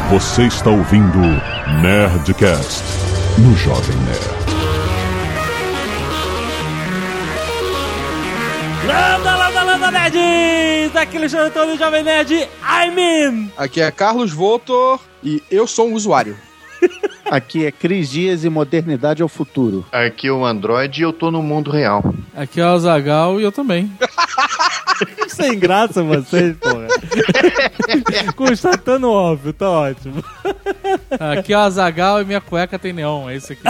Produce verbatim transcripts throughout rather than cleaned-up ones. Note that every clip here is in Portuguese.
Você está ouvindo Nerdcast no Jovem Nerd. Landa, landa, landa, nerds! Aqui no Jovem Nerd, Jovem Nerd, I'm in! Aqui é Carlos Voltor e eu sou um usuário. Aqui é Cris Dias e modernidade é o futuro. Aqui é o Android e eu tô no mundo real. Aqui é o Azaghal e eu também. Sem graça vocês, porra. Constatando óbvio, tá ótimo. Aqui é o Azaghal e minha cueca tem neon, é isso aqui.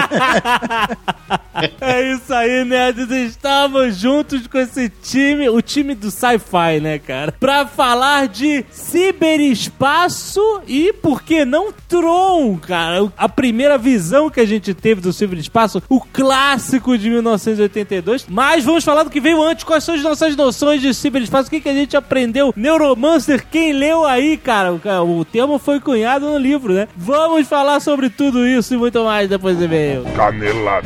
É isso aí, nerds. Estamos juntos com esse time, o time do sci-fi, né, cara? Pra falar de ciberespaço e, por que não, Tron, cara. A primeira visão que a gente teve do ciberespaço, o clássico de mil novecentos e oitenta e dois. Mas vamos falar do que veio antes. Quais são as nossas noções de ciberespaço? O que, que a gente aprendeu? Neuromancer, quem leu aí, cara? O, o termo foi cunhado no livro, né? Vamos falar sobre tudo isso e muito mais depois do e-mail. Canelada.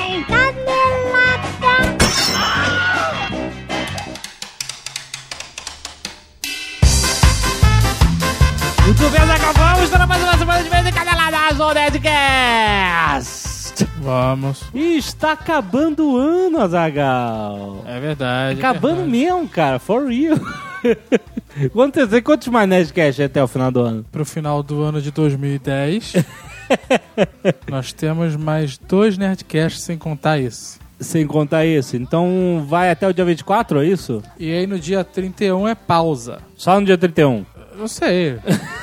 Muito bem, Zagal, vamos para mais uma semana de vez em Canelada Azul Nerdcast. Vamos. E está acabando o ano, Azaghal. É verdade. Acabando é verdade. mesmo, cara, for real. Quantos, quantos mais Nerdcast até o final do ano? Pro final do ano de dois mil e dez, nós temos mais dois Nerdcasts sem contar esse. Sem contar esse. Então vai até o dia vinte e quatro, é isso? E aí no dia trinta e um é pausa. Só no dia trinta e um? Não sei.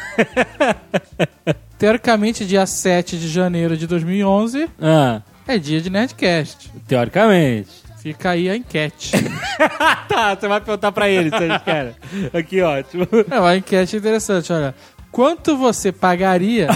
Teoricamente, dia sete de janeiro de dois mil e onze Ah, é dia de Nerdcast. teoricamente. Fica aí a enquete. Tá, você vai perguntar pra eles se eles querem. Aqui, ótimo. É uma enquete interessante, olha. Quanto você pagaria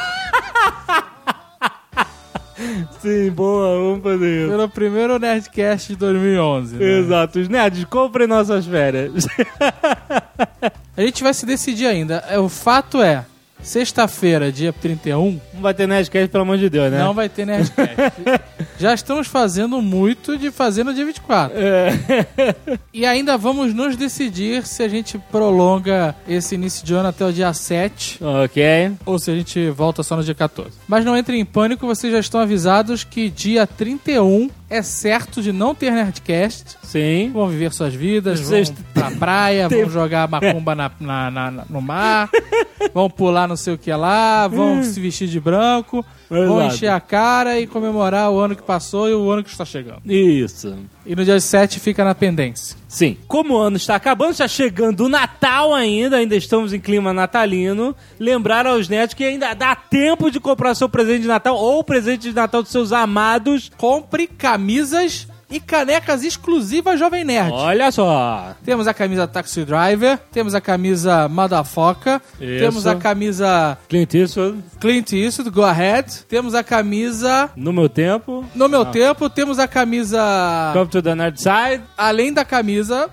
Sim, boa, vamos fazer isso. pelo primeiro Nerdcast de dois mil e onze? Né? Exato, os nerds, comprem nossas férias. A gente vai se decidir ainda. É, o fato é, sexta-feira, dia trinta e um, Não vai ter Nerdcast, pelo amor de Deus, né? não vai ter Nerdcast. Já estamos fazendo muito de fazer no dia vinte e quatro. É. E ainda vamos nos decidir se a gente prolonga esse início de ano até o dia sete Ok. ou se a gente volta só no dia quatorze. Mas não entrem em pânico, vocês já estão avisados que dia trinta e um é certo de não ter Nerdcast. Sim. Vão viver suas vidas, Vocês vão pra praia, tem- vão jogar macumba na, na- na- na- no mar, vão pular não sei o que lá, vão se vestir de branco, vão Exato. encher a cara e comemorar o ano que passou e o ano que está chegando. Isso. E no dia sete fica na pendência. Sim. Como o ano está acabando, está chegando o Natal ainda, ainda estamos em clima natalino. Lembrar aos nerds que ainda dá tempo de comprar seu presente de Natal ou o presente de Natal dos seus amados. Compre camisas e canecas exclusivas Jovem Nerd. Olha só. Temos a camisa Taxi Driver, temos a camisa Motherfucker, Isso. temos a camisa Clint Eastwood, Clint Eastwood, Go Ahead, temos a camisa no meu tempo. No Meu Tempo, temos a camisa Come to the Nerd Side. Além da camisa.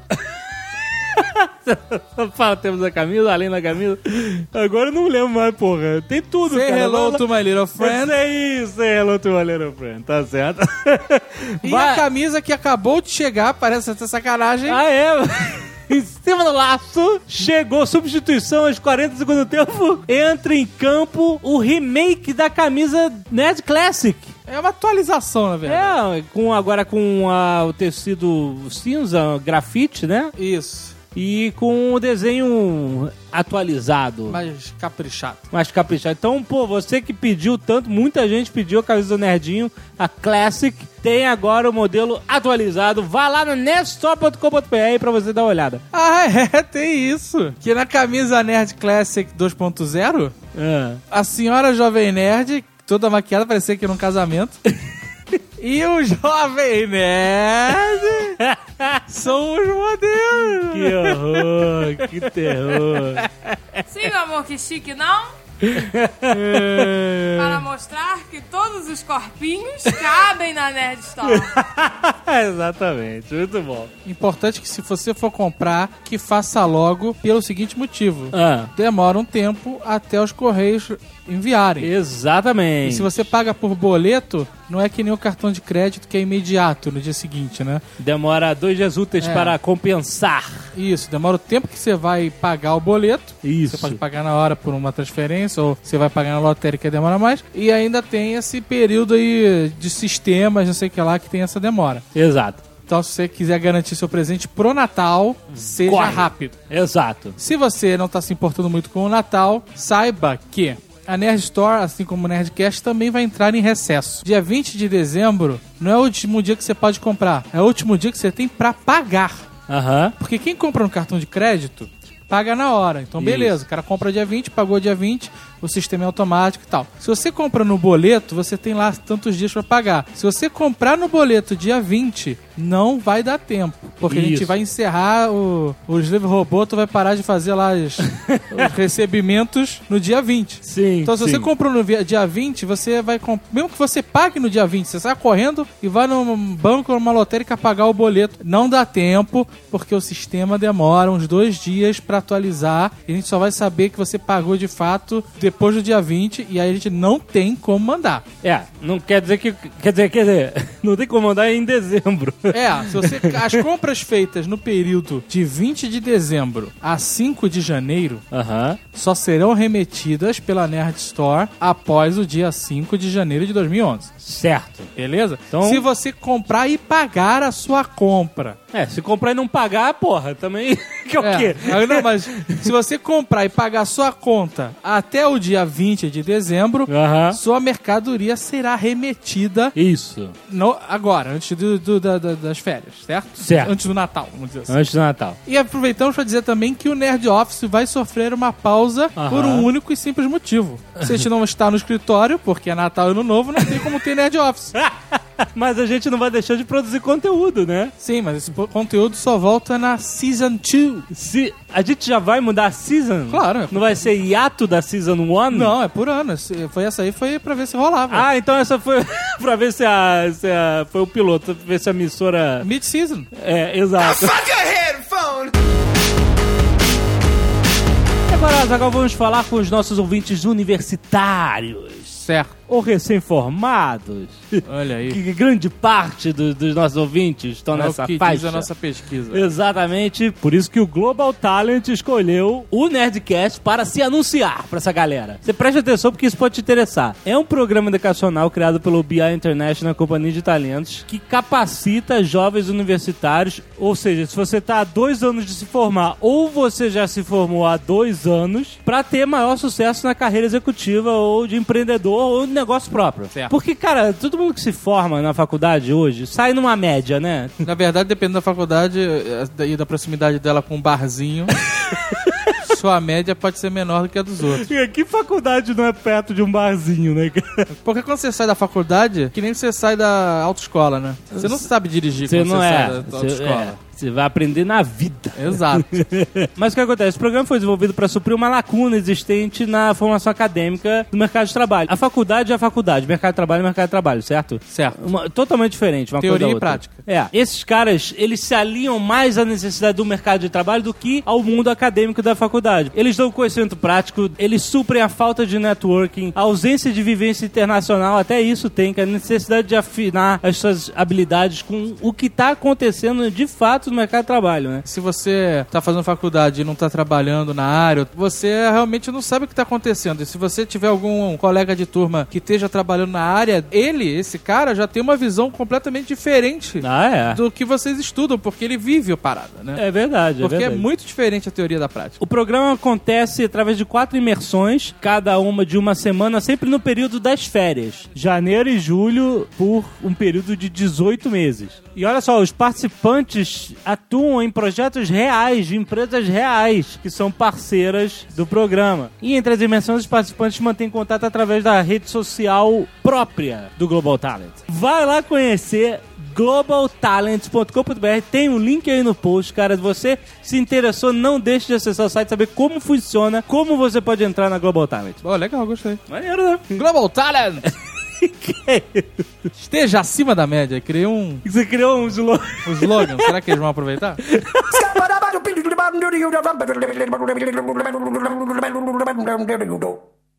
Fala, temos a camisa, além da camisa. Agora eu não lembro mais, porra. Tem tudo, Say cara. hello Vai- to my little friend. Say isso, say hello to my little friend. Tá certo. E Vai- a camisa que acabou de chegar, parece até sacanagem. Ah, é? Em cima do laço, chegou substituição aos quarenta segundos do tempo. Entra em campo o remake da camisa Nerd Classic. É uma atualização, na verdade. É, com, agora com a- o tecido cinza, grafite, né? Isso. E com o desenho atualizado. Mais caprichado. Mais caprichado. Então, pô, você que pediu tanto, muita gente pediu a camisa do Nerdinho, a Classic, tem agora o modelo atualizado. Vá lá no nerdstore ponto com ponto b r pra você dar uma olhada. Ah, é, tem isso. Que na camisa Nerd Classic dois ponto zero, É. a senhora Jovem Nerd, toda maquiada, parecia que era um casamento. E o Jovem Nerd são os modelos. Que horror, que terror. Sim, meu amor, que chique, não? Para mostrar que todos os corpinhos cabem na Nerd Store. Exatamente, muito bom. Importante que se você for comprar, que faça logo pelo seguinte motivo. Ah, Demora um tempo até os correios enviarem. E exatamente. se você paga por boleto, não é que nem o cartão de crédito que é imediato no dia seguinte, né? Demora dois dias úteis É. para compensar. Isso, demora o tempo que você vai pagar o boleto. Isso. Você pode pagar na hora por uma transferência ou você vai pagar na lotérica que demora mais. E ainda tem esse período aí de sistemas, não sei o que lá, que tem essa demora. Exato. Então, se você quiser garantir seu presente pro Natal, seja Corre. rápido. Exato. Se você não tá se importando muito com o Natal, saiba que a Nerd Store, assim como o Nerdcast, também vai entrar em recesso. Dia vinte de dezembro não é o último dia que você pode comprar, é o último dia que você tem pra pagar. Aham. Porque quem compra no cartão de crédito, paga na hora. Então, beleza, Isso. o cara compra dia vinte, pagou dia vinte, o sistema é automático e tal. Se você compra no boleto, você tem lá tantos dias pra pagar. Se você comprar no boleto dia vinte, não vai dar tempo. Porque a gente Isso. vai encerrar o, o Slave Robô, tu vai parar de fazer lá os, os recebimentos no dia vinte. Sim. Então, se sim. você comprou no via- dia vinte, você vai... comp- Mesmo que você pague no dia vinte, você sai correndo e vai num banco ou numa lotérica pagar o boleto. Não dá tempo, porque o sistema demora uns dois dias pra atualizar. E a gente só vai saber que você pagou de fato depois do dia vinte. E aí a gente não tem como mandar. É, não quer dizer que... Quer dizer, quer dizer, não tem como mandar em dezembro. É, se você, as compras feitas no período de vinte de dezembro a cinco de janeiro Aham. só serão remetidas pela Nerd Store após o dia cinco de janeiro de dois mil e onze. Certo. Beleza? Então- Se você comprar e pagar a sua compra. É, se comprar e não pagar, porra, também... que é o quê? É, não, mas se você comprar e pagar a sua conta até o dia vinte de dezembro, Aham. sua mercadoria será remetida Isso. no, agora, antes do, do- da- da- das férias, certo? Certo. Antes do Natal, vamos dizer assim. Antes do Natal. E aproveitamos para dizer também que o Nerd Office vai sofrer uma pausa Aham. por um único e simples motivo. Se a gente não está no escritório, porque é Natal e Ano Novo, não tem como ter Nerd Office. Mas a gente não vai deixar de produzir conteúdo, né? Sim, mas esse po- conteúdo só volta na Season dois. Se a gente já vai mudar a season? Claro. Não vai ser hiato da season um? Não, é por ano. Esse- Foi essa aí, foi pra ver se rolava. Ah, então essa foi pra ver se a, se a... Foi o piloto, pra ver se a emissora... Mid-season. É, exato. Agora, Azaghal, vamos falar com os nossos ouvintes universitários. Certo. Ou recém-formados. Olha aí. Que grande parte do- dos nossos ouvintes estão É nessa o que faixa. diz a nossa pesquisa. Exatamente, por isso que o Global Talent escolheu o Nerdcast para se anunciar para essa galera. Você preste atenção porque isso pode te interessar. É um programa educacional criado pelo B I International, Companhia de Talentos, que capacita jovens universitários, ou seja, se você está há dois anos de se formar ou você já se formou há dois anos, para ter maior sucesso na carreira executiva ou de empreendedor ou de negócio próprio. Certo. Porque, cara, todo mundo que se forma na faculdade hoje sai numa média, né? Na verdade, depende da faculdade eh, e da proximidade dela com um barzinho. Sua média pode ser menor do que a dos outros. Que faculdade não é perto de um barzinho, né, cara? Porque quando você sai da faculdade, que nem você sai da autoescola, né? Você não sabe dirigir Você quando não você é. sai da Você, autoescola. é. Você vai aprender na vida. Exato. Mas o que acontece? Esse programa foi desenvolvido para suprir uma lacuna existente na formação acadêmica do mercado de trabalho. A faculdade é a faculdade, mercado de trabalho é mercado de trabalho, certo? Certo. Uma- totalmente diferente, uma Teoria coisa da e outra. prática. É. Esses caras, eles se alinham mais à necessidade do mercado de trabalho do que ao mundo acadêmico da faculdade. Eles dão conhecimento prático, eles suprem a falta de networking, a ausência de vivência internacional, até isso tem, que é a necessidade de afinar as suas habilidades com o que está acontecendo de fato no mercado de trabalho, né? Se você tá fazendo faculdade e não tá trabalhando na área, você realmente não sabe o que tá acontecendo. E se você tiver algum colega de turma que esteja trabalhando na área, ele, esse cara, já tem uma visão completamente diferente Ah, é. do que vocês estudam, porque ele vive a parada, né? É verdade, é Porque é verdade. muito diferente a teoria da prática. O programa acontece através de quatro imersões, cada uma de uma semana, sempre no período das férias. Janeiro e julho, por um período de dezoito meses. E olha só, os participantes atuam em projetos reais, de empresas reais, que são parceiras do programa. E entre as imersões, os participantes mantêm contato através da rede social própria do Global Talent. Vai lá conhecer global talent ponto com ponto b r, tem um link aí no post, cara. Se você se interessou, não deixe de acessar o site, saber como funciona, como você pode entrar na Global Talent. Oh, legal, gostei. Maneiro, né? Global Talent! Esteja acima da média. Criei um, Você criou um slogan. um slogan. Será que eles vão aproveitar?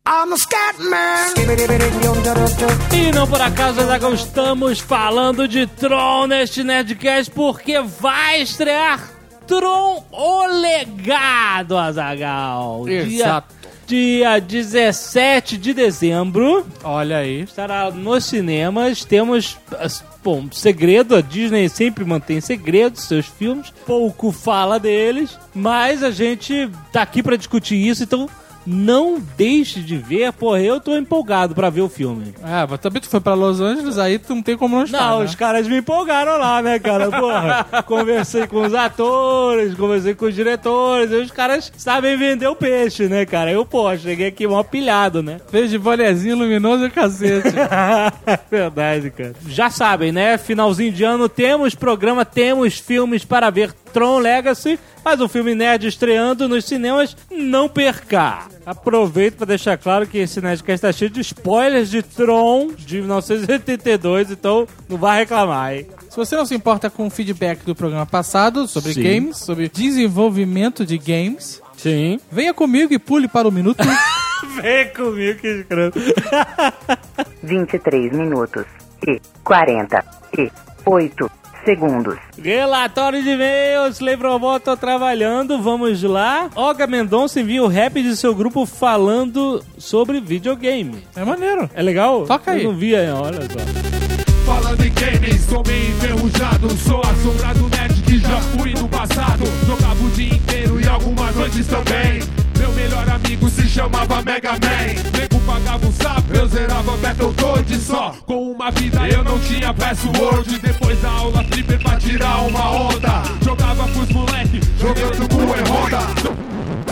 E não por acaso, Azaghal, estamos falando de Tron neste Nerdcast porque vai estrear Tron o Legado, Azaghal. Exato. Dia, dia dezessete de dezembro. Olha aí. Estará nos cinemas. Temos, bom, segredo. A Disney sempre mantém segredos, seus filmes. Pouco fala deles. Mas a gente tá aqui pra discutir isso, então não deixe de ver. Porra, eu tô empolgado pra ver o filme. É, mas também tu foi pra Los Angeles, aí tu não tem como não estar, Não, né? os caras me empolgaram lá, né, cara? Porra, conversei com os atores, conversei com os diretores, e os caras sabem vender o peixe, né, cara? Eu, pô, cheguei aqui mó pilhado, né? Fez de bonezinho luminoso e cacete. Verdade, cara. Já sabem, né? Finalzinho de ano temos programa, temos filmes para ver. Tron Legacy, mas o filme nerd estreando nos cinemas, não perca. Aproveito para deixar claro que esse Nerdcast está cheio de spoilers de Tron de mil novecentos e oitenta e dois, então não vai reclamar, hein? Se você não se importa com o feedback do programa passado sobre Sim. games, sobre desenvolvimento de games, Sim. venha comigo e pule para o minuto... Vem comigo que escroto. vinte e três minutos e quarenta e oito segundos. Relatório de e-mails, Slave Robot, tô trabalhando, vamos lá. Olga Mendonça envia o rap de seu grupo falando sobre videogame. É maneiro. É legal? Toca aí. Eu não vi, olha só. Falando em games, sou meio enferrujado. Sou assombrado nerd que já fui no passado. Jogava o dia inteiro e algumas noites também. Meu melhor amigo se chamava Mega Man. Nego pagava um sapo, eu zerava Battletoads só. Com uma vida eu não tinha password. Depois da aula flipper pra tirar uma onda. Jogava com os moleque, jogando com o E-Honda.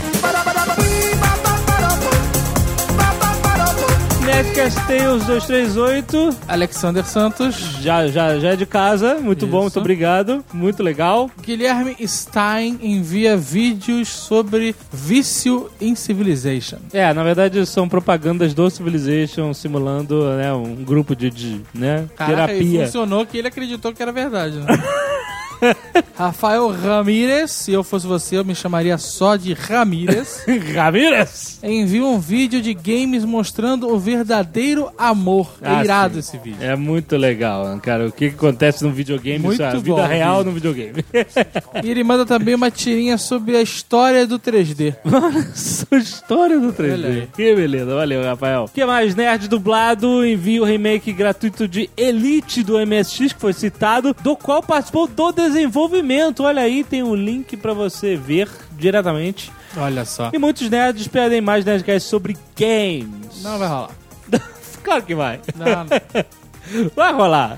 Nerdcast Tales dois três oito. Alexander Santos. Já, já, já é de casa. Muito Isso. bom, muito obrigado. Muito legal. Guilherme Stein envia vídeos sobre vício em Civilization. É, na verdade são propagandas do Civilization simulando, né, um grupo de, de né, Caraca, e terapia. funcionou que ele acreditou que era verdade, né? Rafael Ramírez, se eu fosse você, eu me chamaria só de Ramírez. Ramírez! Envia um vídeo de games mostrando o verdadeiro amor. É Ah, irado sim. esse vídeo. É muito legal, cara. O que, que acontece no videogame, Muito isso é a bom, vida real vídeo. no videogame. E ele manda também uma tirinha sobre a história do três D. Essa história do três Olha D. aí. Que beleza, valeu, Rafael. O que mais? Nerd Dublado envia o remake gratuito de Elite do M S X, que foi citado, do qual participou do desenvolvimento. Olha aí, tem um link pra você ver diretamente. Olha só. E muitos nerds pedem mais Nerdcast sobre games. Não vai rolar. Claro que vai. Não, Vai rolar.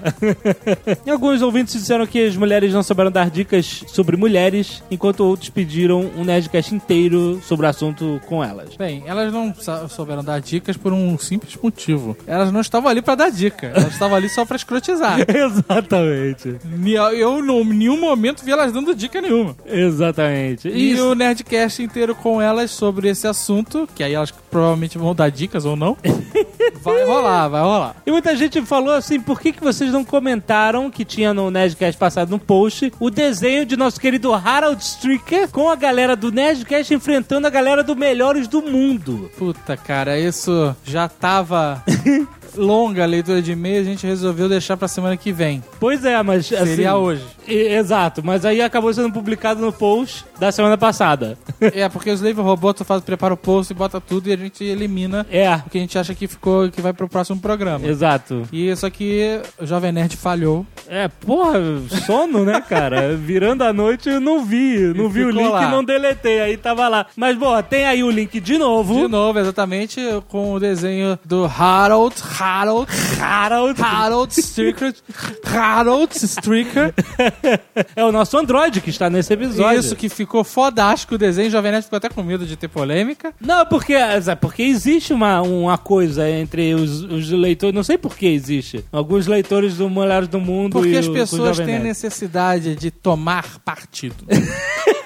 E alguns ouvintes disseram que as mulheres não souberam dar dicas sobre mulheres, enquanto outros pediram um Nerdcast inteiro sobre o assunto com elas. bem, elas não sa- souberam dar dicas por um simples motivo. Elas não estavam ali pra dar dica. Elas estavam ali só pra escrotizar. Exatamente. Ni- Eu, em nenhum momento, vi elas dando dica nenhuma. Exatamente. E Isso. o Nerdcast inteiro com elas sobre esse assunto, que aí elas provavelmente vão dar dicas ou não. Vai rolar, vai rolar. E muita gente falou assim, por que, que vocês não comentaram que tinha no Nerdcast passado no post o desenho de nosso querido Harold Stricker com a galera do Nerdcast enfrentando a galera do Melhores do Mundo. Puta, cara, isso já tava longa a leitura de e-mail, a gente resolveu deixar pra semana que vem. Pois é, mas assim, Seria hoje. e- exato, mas aí acabou sendo publicado no post da semana passada. É, porque o Slave Robot faz, prepara o post e bota tudo e a gente elimina É, o que a gente acha que ficou, que vai pro próximo programa. exato. E só que o Jovem Nerd falhou. É, porra, sono, né, cara? Virando a noite eu não vi, não vi o ficou link lá. e não deletei, aí tava lá. Mas, boa, tem aí o link de novo. De novo, exatamente, com o desenho do Harold, Harold, Harold. Harold Stricker, Harold Stricker. É o nosso Android que está nesse episódio. Isso, que ficou fodástico o desenho. O Jovem Nerd ficou até com medo de ter polêmica. Não, porque, porque existe uma, uma coisa entre os, os leitores, não sei por que existe. Alguns leitores do Melhores do Mundo Porque e as o, o pessoas Jovem têm Nerd. necessidade de tomar partido.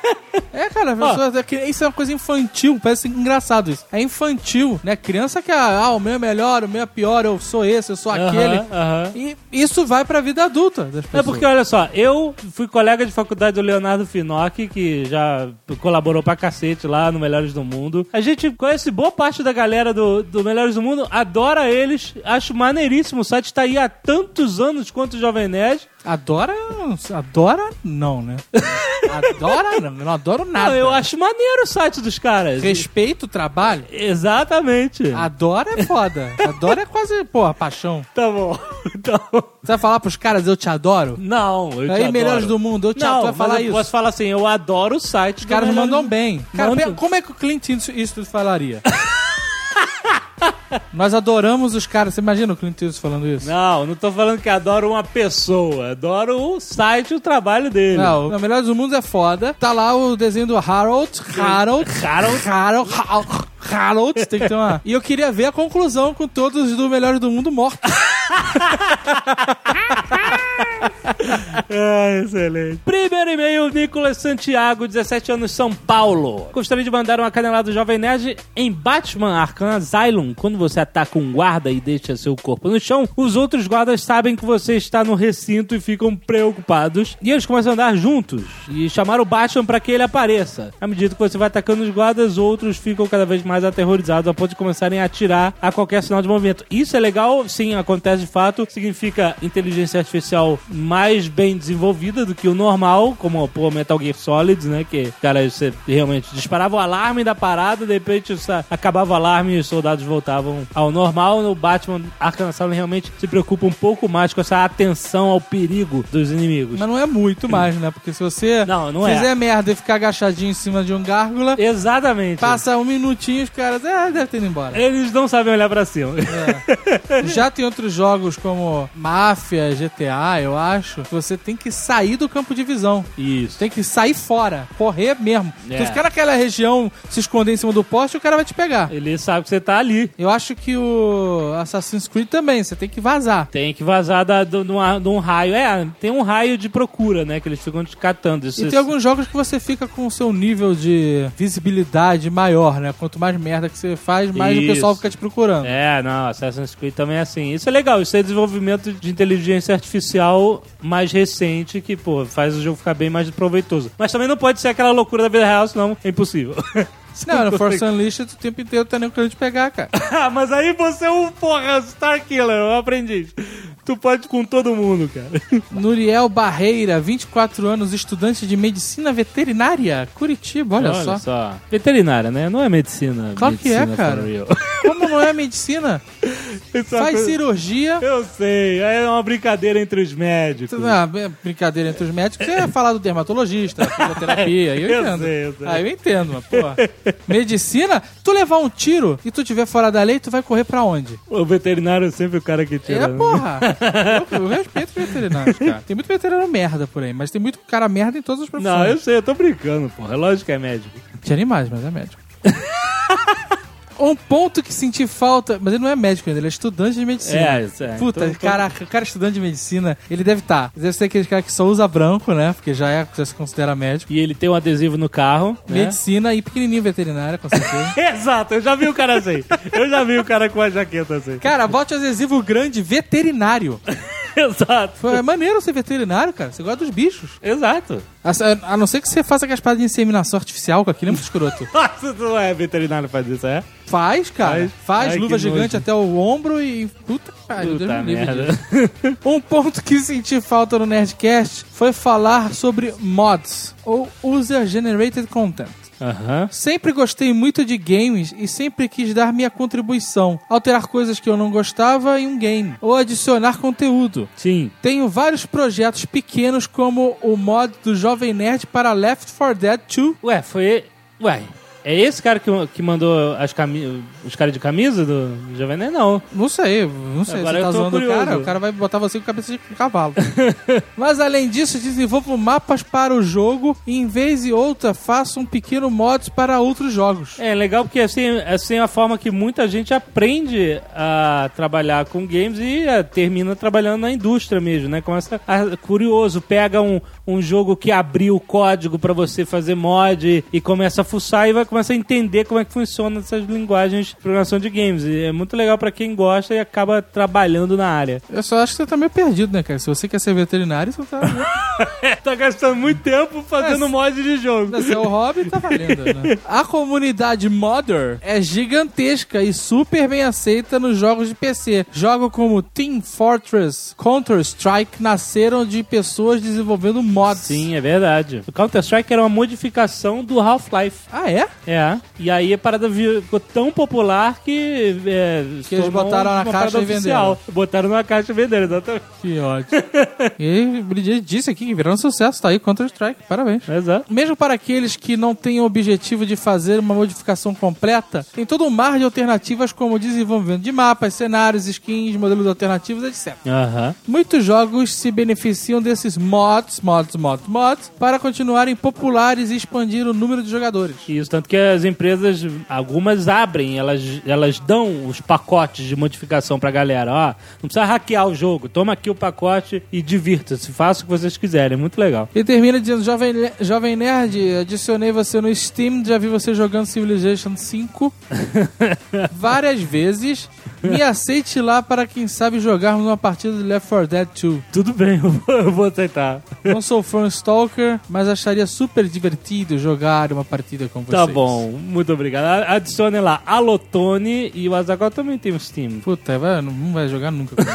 É, cara, pessoas, é que isso é uma coisa infantil, parece engraçado isso. É infantil, né? Criança que, ah, o meu é melhor, o meu é pior, eu sou esse, eu sou Aham, aquele. aham. E isso vai pra vida adulta das pessoas. É porque, olha só, eu fui colega de faculdade do Leonardo Finocchi, que já colaborou pra cacete lá no Melhores do Mundo. A gente conhece boa parte da galera do, do Melhores do Mundo, adora eles, acho maneiríssimo. O site tá aí há tantos anos quanto o Jovem Nerd. Adora? Adora? Não, né? Adora? Não, não adoro nada. Não, eu acho maneiro o site dos caras. Respeito o trabalho. Exatamente. Adora é foda. Adora é quase, porra, paixão. Tá bom. Então... Você vai falar pros caras, eu te adoro? Não, eu te Aí, adoro. Melhores do Mundo, eu te Não, adoro. Vai falar mas eu isso. posso falar assim, eu adoro o site. Os caras mandam bem. Cara, Mando. como é que o Clint Eastwood falaria? Nós adoramos os caras. Você imagina o Clint Eastwood falando isso? Não, não tô falando que adoro uma pessoa. Adoro o site e o trabalho dele. Não, o Melhores do Mundo é foda. Tá lá o desenho do Harold. Harold. Harold. Harold. Harold. Harold. Tem que ter uma... E eu queria ver a conclusão com todos do Melhores do Mundo mortos. Ah, excelente. Primeiro e-mail, Nicolas Santiago, dezessete anos, São Paulo. Gostaria de mandar uma canelada do Jovem Nerd em Batman Arkham Asylum. Quando você ataca um guarda e deixa seu corpo no chão, os outros guardas sabem que você está no recinto e ficam preocupados. E eles começam a andar juntos e chamar o Batman para que ele apareça. À medida que você vai atacando os guardas, outros ficam cada vez mais aterrorizados a ponto de começarem a atirar a qualquer sinal de movimento. Isso é legal, sim, acontece de fato. Significa inteligência artificial mais bem desenvolvida do que o normal, como o Metal Gear Solid, né? Que, cara, você realmente disparava o alarme da parada, de repente acabava o alarme e os soldados voltavam ao normal. No Batman Arkham Asylum realmente se preocupa um pouco mais com essa atenção ao perigo dos inimigos. Mas não é muito mais, né? Porque se você não, não fizer é. merda e ficar agachadinho em cima de um gárgula... Exatamente. Passa um minutinho, os caras... É, deve ter ido embora. Eles não sabem olhar pra cima. É. Já tem outros jogos como Máfia, G T A, eu acho, que você tem que sair do campo de visão. Isso. Tem que sair fora, correr mesmo. É. Se ficar naquela região, se esconder em cima do poste, o cara vai te pegar. Ele sabe que você tá ali. Eu acho que o Assassin's Creed também, você tem que vazar. Tem que vazar da, do, de, uma, de um raio. É, tem um raio de procura, né, que eles ficam te catando. Isso, e tem isso. alguns jogos que você fica com o seu nível de visibilidade maior, né? Quanto mais merda que você faz, mais Isso. o pessoal fica te procurando. É, não, Assassin's Creed também é assim. Isso é legal, isso é desenvolvimento de inteligência artificial mais recente que, pô, faz o jogo ficar bem mais proveitoso. Mas também não pode ser aquela loucura da vida real, senão é impossível. Não, no Force Unleashed o tempo inteiro tá nem querendo te pegar, cara. Ah, mas aí você é um, porra, Star Killer, eu aprendi. Tu pode com todo mundo, cara. Nuriel Barreira, vinte e quatro anos, estudante de medicina veterinária, Curitiba, olha, olha só. só. Veterinária, né? Não é medicina. Claro medicina que é, cara. for real. Como não é medicina? Isso é uma Faz coisa- cirurgia. Eu sei, é uma brincadeira entre os médicos. Não, é brincadeira entre os médicos, você ia falar do dermatologista, fisioterapia, aí eu Eu entendo. sei, eu sei. Aí eu entendo, mas porra. Medicina, tu levar um tiro e tu tiver fora da lei, tu vai correr pra onde? O veterinário é sempre o cara que tira. É, né? porra. Eu, eu respeito os veterinários, cara. Tem muito veterinário merda por aí, mas tem muito cara merda em todas as profissões. Não, eu sei, eu tô brincando, porra. É lógico que é médico. De animais, mas é médico. Um ponto que senti falta... Mas ele não é médico ainda, ele é estudante de medicina. É, isso é. Puta, Então, caraca, o cara estudante de medicina, ele deve estar. Deve ser aquele cara que só usa branco, né? Porque já, é, já se considera médico. E ele tem um adesivo no carro, né? Medicina e pequenininho veterinária, com certeza. Exato, eu já vi o cara assim. Eu já vi o cara com a jaqueta assim. Cara, bote adesivo grande veterinário. Exato. Pô, é maneiro ser veterinário, cara. Você gosta dos bichos. Exato. A, a não ser que você faça aquelas paradas de inseminação artificial, com aquilo é muito escroto. Nossa, tu não é veterinário faz isso, é? Faz, cara. Faz. Faz, Ai, luva que gigante nojo. até o ombro e... Puta que pariu, Deus Puta me livre merda. disso. Um ponto que senti falta no Nerdcast foi falar sobre mods, ou User Generated Content. Aham. Sempre gostei muito de games e sempre quis dar minha contribuição, alterar coisas que eu não gostava em um game, ou adicionar conteúdo. Sim. Tenho vários projetos pequenos como o mod do Jovem Nerd para Left four Dead dois. Ué, foi... Ué... É esse cara que, que mandou as cami... os caras de camisa do Jovem Nerd? Não. Não sei, não sei. Agora você tá eu tô zoando o curioso. cara, o cara vai botar você com cabeça de cavalo. Mas além disso, desenvolvam mapas para o jogo e em vez de outra, façam pequeno mods para outros jogos. É legal porque assim, assim é a forma que muita gente aprende a trabalhar com games e uh, termina trabalhando na indústria mesmo, né? Começa a, curioso, pega um, um jogo que abriu o código pra você fazer mod e, e começa a fuçar e vai começar a entender como é que funciona essas linguagens de programação de games. E é muito legal pra quem gosta e acaba trabalhando na área. Eu só acho que você tá meio perdido, né, cara? Se você quer ser veterinário, você tá... Tá gastando muito tempo fazendo é, mod de jogo. Se é o hobby, tá valendo, né? A comunidade modder é gigantesca e super bem aceita nos jogos de P C. Jogos como Team Fortress, Counter-Strike nasceram de pessoas desenvolvendo mods. Sim, é verdade. O Counter-Strike era uma modificação do Half-Life. Ah, é? É. E aí a parada ficou tão popular que... É, que eles botaram na caixa e venderam. Botaram na caixa e venderam, exatamente. Que ótimo. E ele disse aqui que virou um sucesso. Tá aí, Counter-Strike. Parabéns. Exato. Mesmo para aqueles que não têm o objetivo de fazer uma modificação completa, tem todo um mar de alternativas como desenvolvimento de mapas, cenários, skins, modelos alternativos, etcétera. Uhum. Muitos jogos se beneficiam desses mods, mods, mods, mods, para continuarem populares e expandir o número de jogadores. Isso, tanto que as empresas, algumas abrem, elas, elas dão os pacotes de modificação pra galera. Ó, não precisa hackear o jogo, toma aqui o pacote e divirta-se, faça o que vocês quiserem, é muito legal. E termina dizendo, Jovem, Jovem Nerd, adicionei você no Steam, já vi você jogando Civilization cinco várias vezes. Me aceite lá para quem sabe jogarmos uma partida de Left four Dead dois. Tudo bem, eu vou, eu vou aceitar. Não sou fã Stalker, mas acharia super divertido jogar uma partida com vocês. Tá bom, muito obrigado. Adicione lá Alotone e o Azaghal também tem o Steam. Puta, vai, não vai jogar nunca comigo.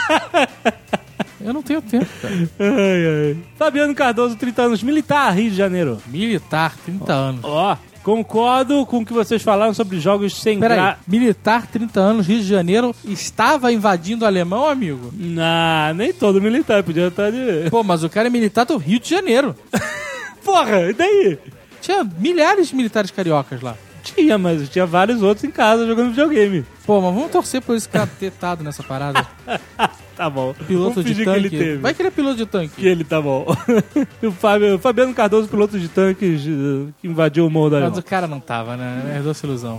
Eu não tenho tempo, cara. Ai, ai. Fabiano Cardoso, trinta anos, militar, Rio de Janeiro. Militar, trinta anos. Ó, concordo com o que vocês falaram sobre jogos sem graça. Peraí, militar, trinta anos, Rio de Janeiro, estava invadindo o alemão, amigo? Não, nem todo militar, podia estar de... Pô, mas o cara é militar do Rio de Janeiro. Porra, e daí? Tinha milhares de militares cariocas lá. Tinha, mas tinha vários outros em casa jogando videogame. Pô, mas vamos torcer por esse cara ter estado nessa parada. Tá bom. Piloto de tanque. Que ele teve. Vai que ele é piloto de tanque. Que ele tá bom. O Fábio, Fabiano Cardoso, piloto de tanque que invadiu o morro da Mas o cara não tava, né? Herdou essa ilusão.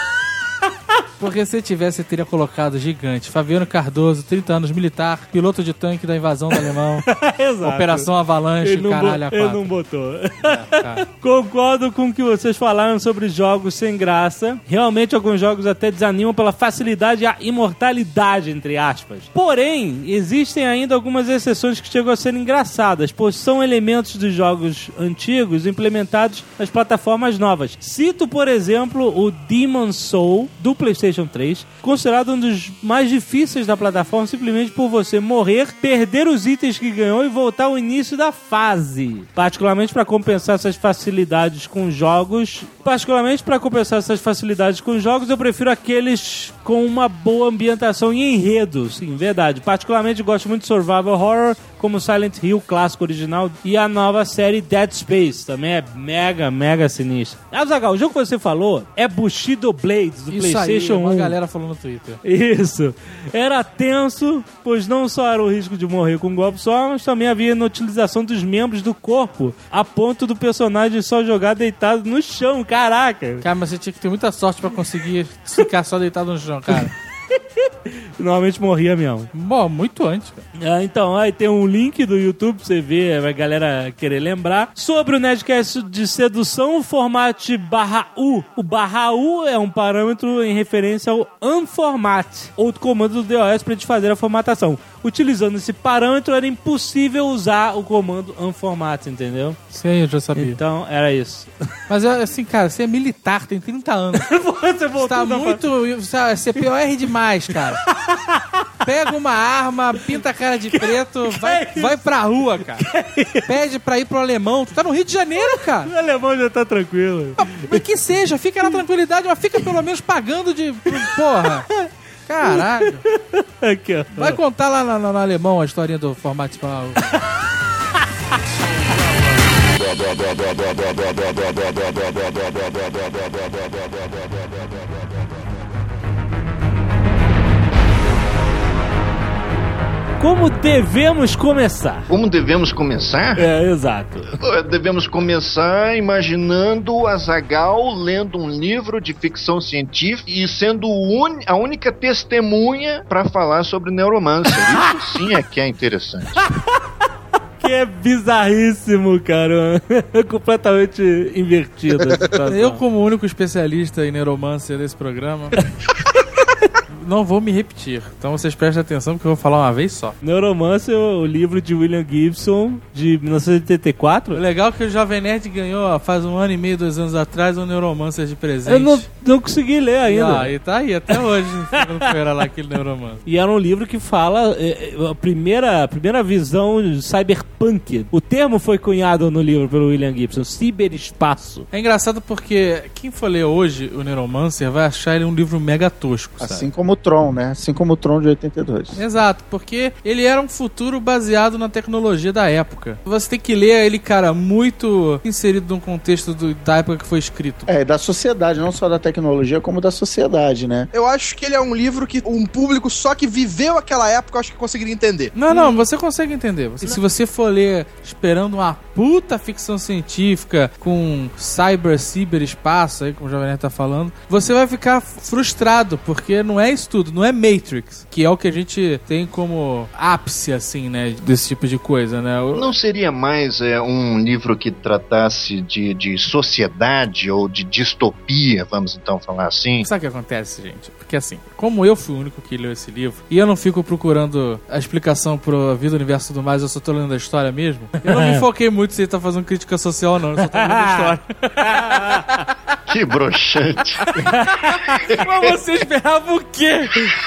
Porque se tivesse, teria colocado gigante. Fabiano Cardoso, trinta anos, militar, piloto de tanque da invasão do alemão. Exato. Operação Avalanche, caralho, a quatro. Ele não botou. É, concordo com o que vocês falaram sobre jogos sem graça. Realmente, alguns jogos até desanimam pela facilidade e a imortalidade, entre aspas. Porém, existem ainda algumas exceções que chegam a ser engraçadas, pois são elementos dos jogos antigos implementados nas plataformas novas. Cito, por exemplo, o Demon's Soul, do PlayStation três, considerado um dos mais difíceis da plataforma simplesmente por você morrer, perder os itens que ganhou e voltar ao início da fase. Particularmente para compensar essas facilidades com jogos, particularmente para compensar essas facilidades com jogos, eu prefiro aqueles com uma boa ambientação e enredo. Sim, verdade. Particularmente gosto muito de survival horror, como Silent Hill, clássico original, e a nova série Dead Space, também é mega, mega sinistra. Azaghal, o jogo que você falou é Bushido Blades, do Isso PlayStation aí, um. Uma galera falou no Twitter. Isso. Era tenso, pois não só era o risco de morrer com um golpe só, mas também havia inutilização dos membros do corpo, a ponto do personagem só jogar deitado no chão. Caraca! Cara, mas você tinha que ter muita sorte pra conseguir ficar só deitado no chão, cara. Normalmente morria mesmo. Bom, muito antes, cara. Ah, então, aí tem um link do YouTube pra você ver, a galera querer lembrar. Sobre o Nerdcast de sedução, o format barra U. O barra U é um parâmetro em referência ao unformat, outro comando do DOS pra gente fazer a formatação. Utilizando esse parâmetro, era impossível usar o comando unformat, entendeu? Sim, eu já sabia. Então, era isso. Mas, assim, cara, você é militar, tem trinta anos. Você voltou tá muito... Sabe, C P O R demais, cara. Pega uma arma, pinta a cara de preto, vai, vai pra rua, cara. Pede pra ir pro alemão. Tu tá no Rio de Janeiro, cara. O alemão já tá tranquilo. Mas que seja, fica na tranquilidade, mas fica pelo menos pagando de... Porra. Caralho. Aqui, ó. Vai contar lá no, no, no alemão a historinha do formato espanhol. Como devemos começar? Como devemos começar? É, exato. Devemos começar imaginando o Azaghal lendo um livro de ficção científica e sendo un... a única testemunha para falar sobre neuromancer. Isso sim é que é interessante. Que é bizarríssimo, cara. Completamente invertido a situação. Eu, como único especialista em neuromancer desse programa... Não vou me repetir, então vocês prestem atenção porque eu vou falar uma vez só. Neuromancer, o livro de William Gibson, de mil novecentos e oitenta e quatro. O legal é que o Jovem Nerd ganhou ó, faz um ano e meio, dois anos atrás, um Neuromancer de presente. Eu não, não consegui ler ainda. Ah, e tá aí até hoje, não era lá aquele Neuromancer. E era um livro que fala é, a, primeira, a primeira visão de cyberpunk. O termo foi cunhado no livro pelo William Gibson, ciberespaço. É engraçado porque quem for ler hoje o Neuromancer vai achar ele um livro mega tosco, sabe? Assim como o Tron, né? Assim como o Tron de oitenta e dois. Exato, porque ele era um futuro baseado na tecnologia da época. Você tem que ler ele, cara, muito inserido num contexto do, da época que foi escrito. É, da sociedade, não só da tecnologia, como da sociedade, né? Eu acho que ele é um livro que um público só que viveu aquela época, eu acho que conseguiria entender. Não, não, você consegue entender. Você, se você for ler esperando uma puta ficção científica com cyber, ciberespaço, aí como o Jovem Nerd tá falando, você vai ficar frustrado, porque não é isso tudo, não é Matrix, que é o que a gente tem como ápice, assim, né, desse tipo de coisa, né? O... Não seria mais é, um livro que tratasse de, de sociedade ou de distopia, vamos então falar assim? Sabe o que acontece, gente? Porque assim, como eu fui o único que leu esse livro, e eu não fico procurando a explicação pro vida, universo e tudo mais, eu só tô lendo a história mesmo, eu não me foquei muito se ele tá fazendo crítica social ou não, eu só tô lendo a história. Que broxante. Mas você esperava o quê?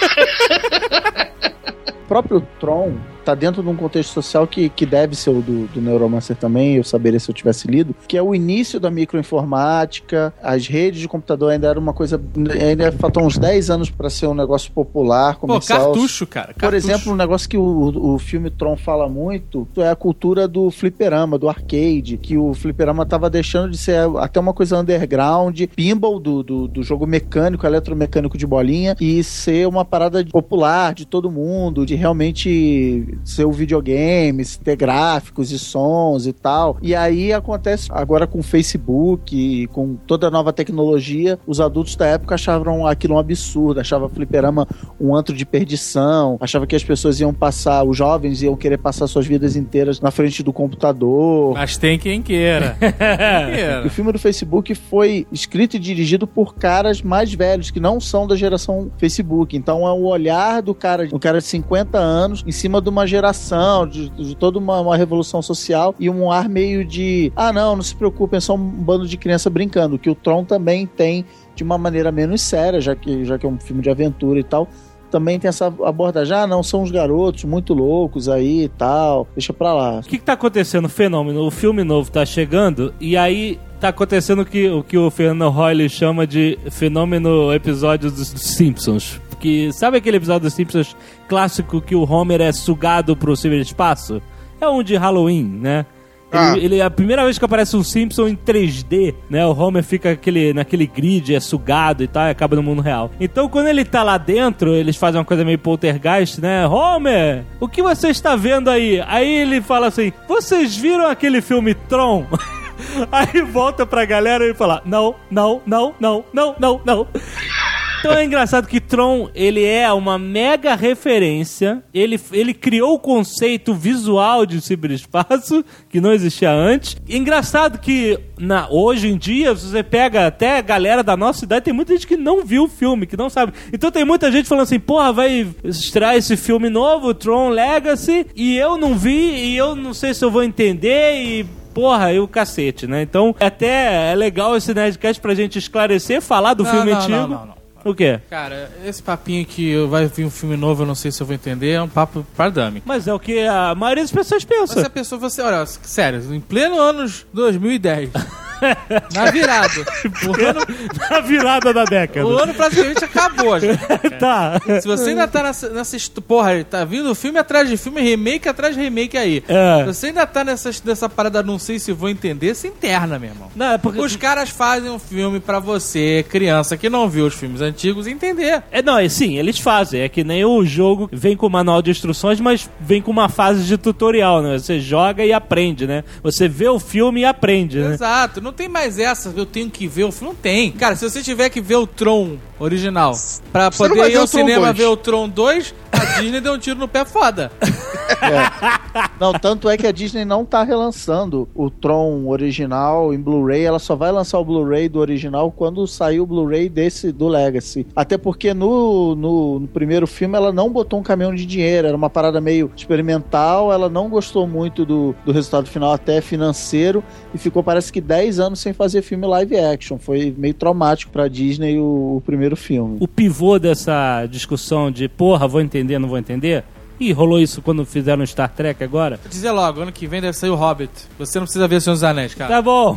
O próprio Tron tá dentro de um contexto social que, que deve ser o do, do Neuromancer também, eu saberia se eu tivesse lido, que é o início da microinformática, as redes de computador ainda era uma coisa, ainda faltam uns dez anos para ser um negócio popular, comercial. Pô, cartucho, cara. Cartucho. Por exemplo, um negócio que o, o filme Tron fala muito é a cultura do fliperama, do arcade, que o fliperama tava deixando de ser até uma coisa underground, pinball do, do, do jogo mecânico, eletromecânico de bolinha, e ser uma parada popular de todo mundo, de realmente ser o videogame, ter gráficos e sons e tal. E aí acontece agora com o Facebook e com toda a nova tecnologia, os adultos da época achavam aquilo um absurdo, achavam fliperama um antro de perdição, achavam que as pessoas iam passar, os jovens iam querer passar suas vidas inteiras na frente do computador. Mas tem quem queira. Quem queira. O filme do Facebook foi escrito e dirigido por caras mais velhos, que não são da geração Facebook. Então é o olhar do cara, um cara de cinquenta anos, em cima de uma geração, de, de toda uma, uma revolução social, e um ar meio de, ah não, não se preocupem, é só um bando de criança brincando, que o Tron também tem de uma maneira menos séria, já que, já que é um filme de aventura e tal, também tem essa abordagem, ah não, são uns garotos muito loucos aí e tal, deixa pra lá. O que que tá acontecendo? O fenômeno, o filme novo tá chegando, e aí tá acontecendo o que o, que o Fernando Royle chama de fenômeno episódio dos Simpsons. Que, sabe aquele episódio dos Simpsons clássico que o Homer é sugado pro ciberespaço? É um de Halloween, né? Ah. Ele, ele, a primeira vez que aparece um Simpson em três D, né? O Homer fica aquele, naquele grid, é sugado e tal, e acaba no mundo real. Então, quando ele tá lá dentro, eles fazem uma coisa meio poltergeist, né? Homer, o que você está vendo aí? Aí ele fala assim, vocês viram aquele filme Tron? Aí volta pra galera e fala, não, não, não, não, não, não, não. Então é engraçado que Tron, ele é uma mega referência, ele, ele criou o conceito visual de ciberespaço, que não existia antes. E engraçado que na, hoje em dia, você pega até a galera da nossa idade, tem muita gente que não viu o filme, que não sabe. Então tem muita gente falando assim, porra, vai estrear esse filme novo, Tron Legacy, e eu não vi, e eu não sei se eu vou entender, e... porra, e o cacete, né? Então, até é legal esse Nerdcast pra gente esclarecer, falar do não, filme não, antigo. Não, não, não. O quê? Cara, esse papinho que vai vir um filme novo, eu não sei se eu vou entender, é um papo pardâmico. Mas é o que a maioria das pessoas pensa. Mas a pessoa, você, olha, sério, em pleno anos dois mil e dez, Na virada. O ano, Na virada da década. o ano praticamente acabou, gente. Tá. Se você ainda tá nessa, nessa... est- Porra, tá vindo filme atrás de filme, remake atrás de remake aí. É. Se você ainda tá nessa, nessa parada, não sei se vou entender, se interna, meu irmão. Não, é porque... Os caras fazem um filme pra você, criança que não viu os filmes antigos, entender. É, não, é sim, eles fazem. É que nem o jogo vem com manual de instruções, mas vem com uma fase de tutorial, né? Você joga e aprende, né? Você vê o filme e aprende, né? Exato, não tem mais essa, eu tenho que ver o filme, não tem. Cara, se você tiver que ver o Tron original pra Você não poder vai ir ver ao o Tron cinema dois. ver o Tron dois, a Disney deu um tiro no pé foda. É. Não, tanto é que a Disney não tá relançando o Tron original em Blu-ray, ela só vai lançar o Blu-ray do original quando sair o Blu-ray desse do Legacy. Até porque no, no, no primeiro filme ela não botou um caminhão de dinheiro, era uma parada meio experimental, ela não gostou muito do, do resultado final, até financeiro, e ficou parece que dez anos sem fazer filme live action. Foi meio traumático pra Disney o, o primeiro filme. O pivô dessa discussão de porra, vou entender, não vou entender. Ih, rolou isso quando fizeram Star Trek agora? Vou dizer logo, ano que vem deve sair o Hobbit. Você não precisa ver o Senhor dos Anéis, cara. Tá bom.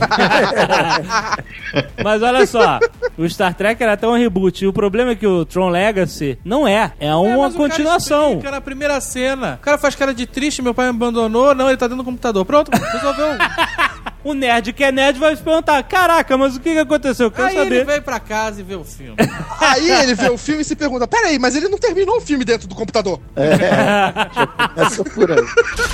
Mas olha só, o Star Trek era até um reboot. E o problema é que o Tron Legacy não é. É uma É, mas o continuação. cara explica na primeira cena. O cara faz cara de triste, meu pai me abandonou. Não, ele tá dentro do computador. Pronto, resolveu. O nerd que é nerd vai se perguntar: caraca, mas o que, que aconteceu? Eu quero Aí saber. ele vem pra casa e vê o filme. Aí ele vê o filme e se pergunta, peraí, mas ele não terminou o filme dentro do computador. Essa por aí.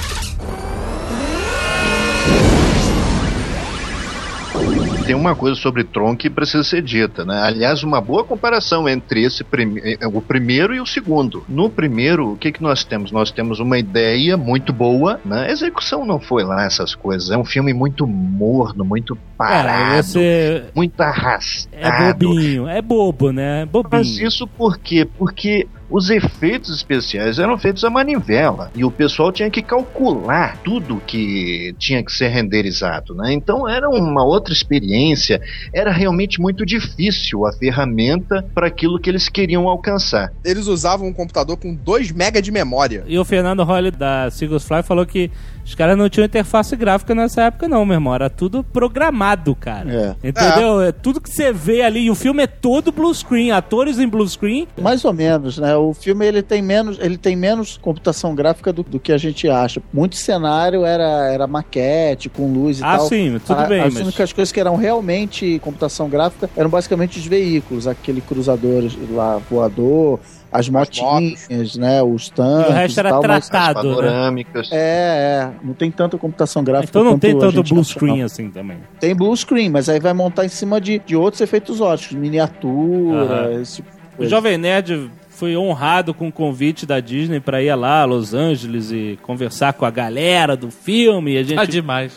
Tem uma coisa sobre Tron que precisa ser dita, né? Aliás, uma boa comparação entre esse prime- o primeiro e o segundo. No primeiro, o que que nós temos? Nós temos uma ideia muito boa, né? A execução não foi lá essas coisas. É um filme muito morno, muito parado, É, você muito arrastado. é bobinho, é bobo, né? É bobinho. Mas isso por quê? Porque os efeitos especiais eram feitos à manivela e o pessoal tinha que calcular tudo que tinha que ser renderizado, né? Então era uma outra experiência, era realmente muito difícil a ferramenta para aquilo que eles queriam alcançar. Eles usavam um computador com dois mega de memória. E o Fernando Holly da Seagulls Fly falou que os caras não tinham interface gráfica nessa época não, meu irmão. Era tudo programado, cara. É. Entendeu? É. Tudo que você vê ali. E o filme é todo blue screen. Atores em blue screen. Mais ou menos, né? O filme ele tem menos, ele tem menos computação gráfica do, do que a gente acha. Muito cenário era, era maquete, com luz e Ah, tal. sim, tudo A- bem, As mas- únicas coisas que eram realmente computação gráfica eram basicamente os veículos, aquele cruzador lá, voador, as motinhas, né? Os tanques. E o resto era tal, mas- tratado. As panorâmicas. É, é. Não tem tanta computação gráfica. Então não quanto tem a tanto gente blue acha, screen não. assim também. Tem blue screen, mas aí vai montar em cima de, de outros efeitos óticos, miniatura, Aham. esse tipo de O coisa. Jovem Nerd foi honrado com o convite da Disney pra ir lá a Los Angeles e conversar com a galera do filme. A gente Tá demais.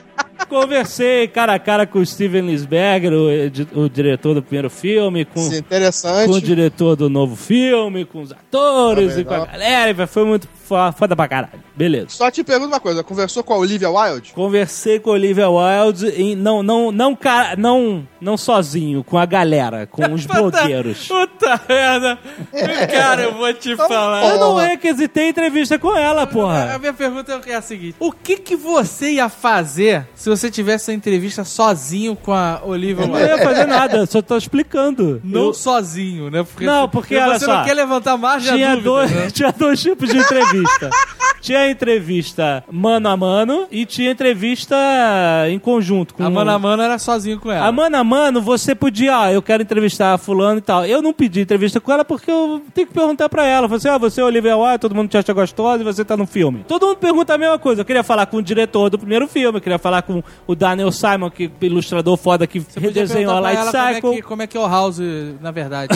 conversei cara a cara com o Steven Lisberger, o, edi- o diretor do primeiro filme, com, Isso é interessante. com o diretor do novo filme, com os atores Ah, e com a legal. galera. E foi muito fo- foda pra caralho. Beleza. Só te pergunto uma coisa, conversou com a Olivia Wilde? Conversei com a Olivia Wilde, e não, não, não, cara, não, não sozinho, com a galera, com os blogueiros. Puta merda. Cara, eu vou te falar. Eu não requisitei entrevista com ela, A porra. minha pergunta é a seguinte: o que que você ia fazer se você tivesse uma entrevista sozinho com a Olivia Eu não Wilde? ia fazer nada, só tô explicando. Não Eu- sozinho, né? Porque Não, se- porque, você olha não só, quer levantar margem tinha a dúvida, dois, né? tinha dois tipos de entrevista. Tinha a entrevista mano a mano e tinha entrevista em conjunto. Com A mano a mano era sozinho com ela. A mano a mano, você podia, ah, eu quero entrevistar a fulano e tal. Eu não pedi entrevista com ela porque eu tenho que perguntar pra ela. Você, ah, você é Olivia Wilde, todo mundo te acha gostosa e você tá no filme. Todo mundo pergunta a mesma coisa. Eu queria falar com o diretor do primeiro filme, eu queria falar com o Daniel Simon, que ilustrador foda que Você podia redesenhou a perguntar Light pra ela Cycle. Como é, que, como é que é o House, na verdade.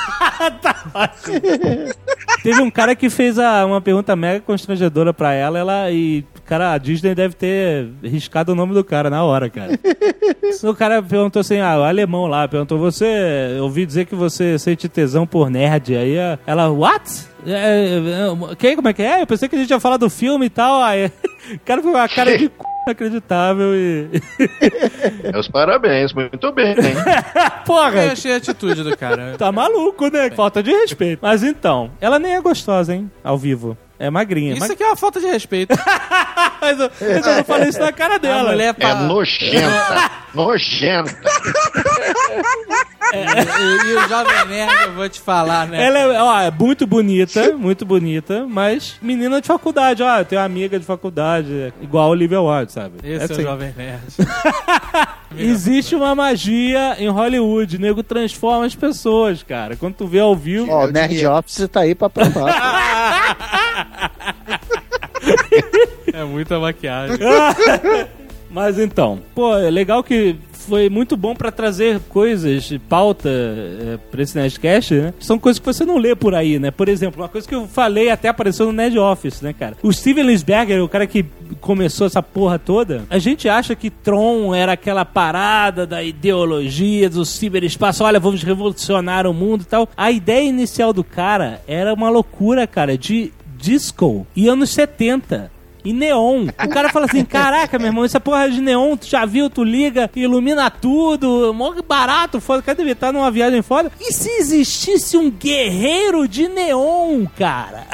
Teve um cara que fez a- uma pergunta mega constrangedora pra ela, ela e, cara, a Disney deve ter riscado o nome do cara na hora, cara. O cara perguntou assim, ah, o alemão lá, perguntou, você, eu ouvi dizer que você sente tesão por nerd, aí a- ela, what? É, é, é, quem, como é que é? Eu pensei que a gente ia falar do filme e tal, aí o cara foi com uma cara de c... inacreditável e... Meus parabéns, muito bem, hein? Porra! Eu achei a atitude do cara. Tá maluco, né? Falta de respeito. Mas então, ela nem é gostosa, hein? Ao vivo. É magrinha. Isso mag... aqui é uma falta de respeito. mas, eu, mas eu não falei isso na cara dela. A mulher É nojenta. Nojenta. É, e, e o Jovem Nerd, eu vou te falar, né? Ela é, ó, é muito bonita, muito bonita, mas menina de faculdade, ó. Eu tenho uma amiga de faculdade, igual a Olivia Wilde, sabe? Esse é, assim. o Jovem Nerd. Existe uma magia em Hollywood, o nego transforma as pessoas, cara. Quando tu vê ao vivo... Ó, o Nerd Office tá aí pra provar. É muita maquiagem. Mas então, pô, é legal que foi muito bom pra trazer coisas, pauta é, pra esse Nerdcast, né? São coisas que você não lê por aí, né? Por exemplo, uma coisa que eu falei até apareceu no Nerd Office, né, cara? O Steven Lisberger, o cara que começou essa porra toda, a gente acha que Tron era aquela parada da ideologia do ciberespaço, olha, vamos revolucionar o mundo e tal. A ideia inicial do cara era uma loucura, cara, de disco e anos setenta. E neon. O cara fala assim, caraca, meu irmão, essa porra de neon, tu já viu, tu liga, ilumina tudo, mó barato, foda, o cara deve estar numa viagem foda. E se existisse um guerreiro de neon, cara?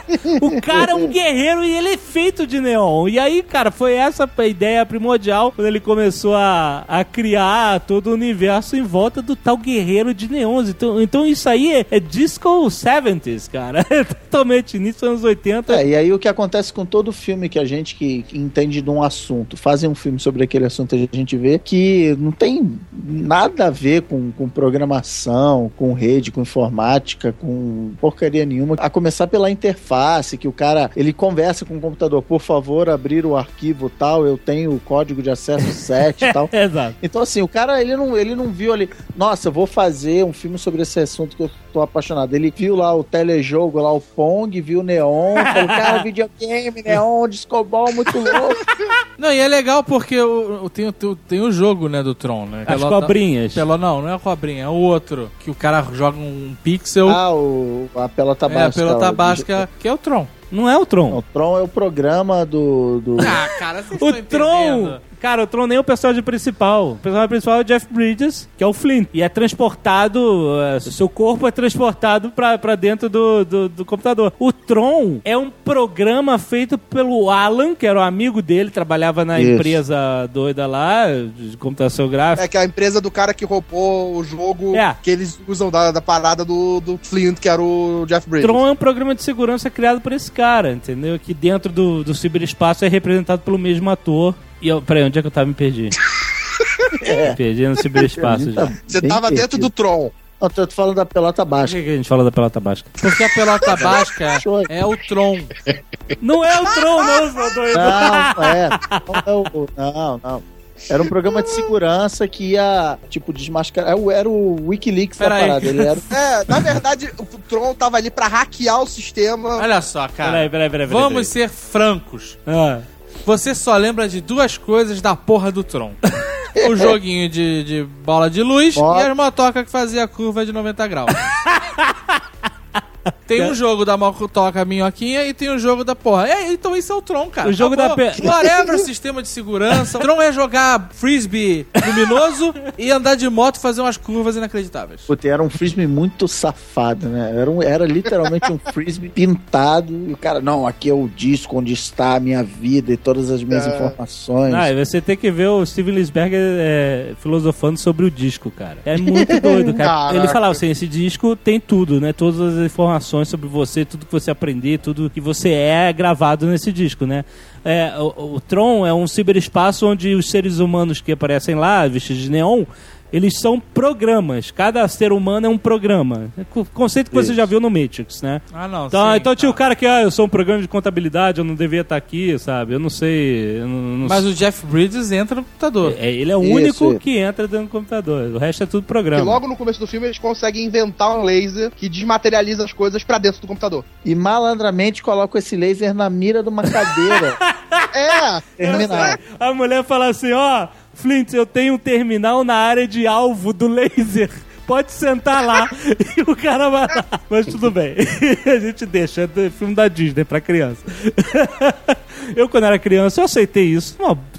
O cara é um guerreiro e ele é feito de neon. E aí, cara, foi essa a ideia primordial quando ele começou a, a criar todo o universo em volta do tal guerreiro de neons. Então, então isso aí é, é disco setenta, cara. É totalmente início dos anos oitenta. É, e aí o que acontece com todo filme que a gente que, que entende de um assunto, fazem um filme sobre aquele assunto, a gente vê que não tem nada a ver com, com programação, com rede, com informática, com porcaria nenhuma. A começar pela interface, que o cara, ele conversa com o computador, por favor, abrir o arquivo tal, eu tenho o código de acesso sete e tal. Exato. Então assim, o cara, ele não, ele não viu ali, nossa, eu vou fazer um filme sobre esse assunto que eu tô apaixonado. Ele viu lá o telejogo, lá o Pong, viu o Neon, falou, cara, videogame, Neon, Discoball, muito louco. Não, e é legal porque o, o, tem, o, tem o jogo, né, do Tron, né? As Pelota, cobrinhas. Pelo, não, não é a cobrinha, é o outro. Que o cara joga um pixel. Ah, o, a pelota é, básica. a pelota o, básica, que é o Tron. Não é o Tron. Não, o Tron é o programa do... do... Ah, cara, vocês O estão Tron, entendendo. cara, o Tron nem é o personagem principal. O personagem principal é o Jeff Bridges, que é o Flint. E é transportado, uh, seu corpo é transportado pra, pra dentro do, do, do computador. O Tron é um programa feito pelo Alan, que era o amigo dele, trabalhava na Isso. empresa doida lá, de computação gráfica. É que é a empresa do cara que roubou o jogo É. que eles usam da, da parada do, do Flint, que era o Jeff Bridges. Tron é um programa de segurança criado por esse cara, entendeu? Que dentro do, do ciberespaço é representado pelo mesmo ator. E eu, peraí, onde é que eu tava? Me perdi. É. Me perdi no ciberespaço já. Você Bem tava perdido. dentro do Tron. Não, tô falando da pelota Por básica. que que a gente fala da pelota básica? Porque a pelota básica é o Tron. Não é o Tron, não, seu doido. Não, é. Não, é o- não, não. Era um programa de segurança que ia, tipo, desmascarar. Era o- Era o Wikileaks da Pera aí. parada. Ele era... É, na verdade, o Tron tava ali pra hackear o sistema. Olha só, cara. Peraí, peraí, peraí. peraí, Vamos ser francos. Ah. Você só lembra de duas coisas da porra do Tron. O joguinho de, de bola de luz Ó. e a motoca que fazia a curva de noventa graus. Tem um jogo da motoca minhoquinha e tem um jogo da porra. É, então isso é o Tron, cara. O jogo Acabou. da pe- Whatever sistema de segurança. Tron é jogar frisbee luminoso e andar de moto e fazer umas curvas inacreditáveis. Puta, era um frisbee muito safado, né? Era, um, era literalmente um frisbee pintado. E o cara, não, aqui é o disco onde está a minha vida e todas as minhas É. informações. Ah, e você tem que ver o Steven Lisberger é, filosofando sobre o disco, cara. É muito doido, cara. Caraca. Ele falava assim, esse disco tem tudo, né? Todas as informações sobre você, tudo que você aprender, tudo que você é gravado nesse disco, né? É, o, o Tron é um ciberespaço onde os seres humanos que aparecem lá, vestidos de neon, eles são programas. Cada ser humano é um programa. É o conceito que você Isso. já viu no Matrix, né? Ah, não. Então, sim, então tinha o tá. cara que, ah, eu sou um programa de contabilidade, eu não devia estar aqui, sabe? Eu não sei. Eu não, não Mas o Jeff Bridges entra no computador. é, ele é o Isso, único isso. que entra dentro do computador. O resto é tudo E programa. logo no começo do filme eles conseguem inventar um laser que desmaterializa as coisas pra dentro do computador. E malandramente coloca esse laser na mira de uma cadeira. É! terminal. A mulher fala assim, ó, Flint, eu tenho um terminal na área de alvo do laser. Pode sentar lá. E o cara vai lá. Mas tudo bem. A gente deixa. É filme da Disney pra criança. Eu, quando era criança, eu aceitei isso. Uma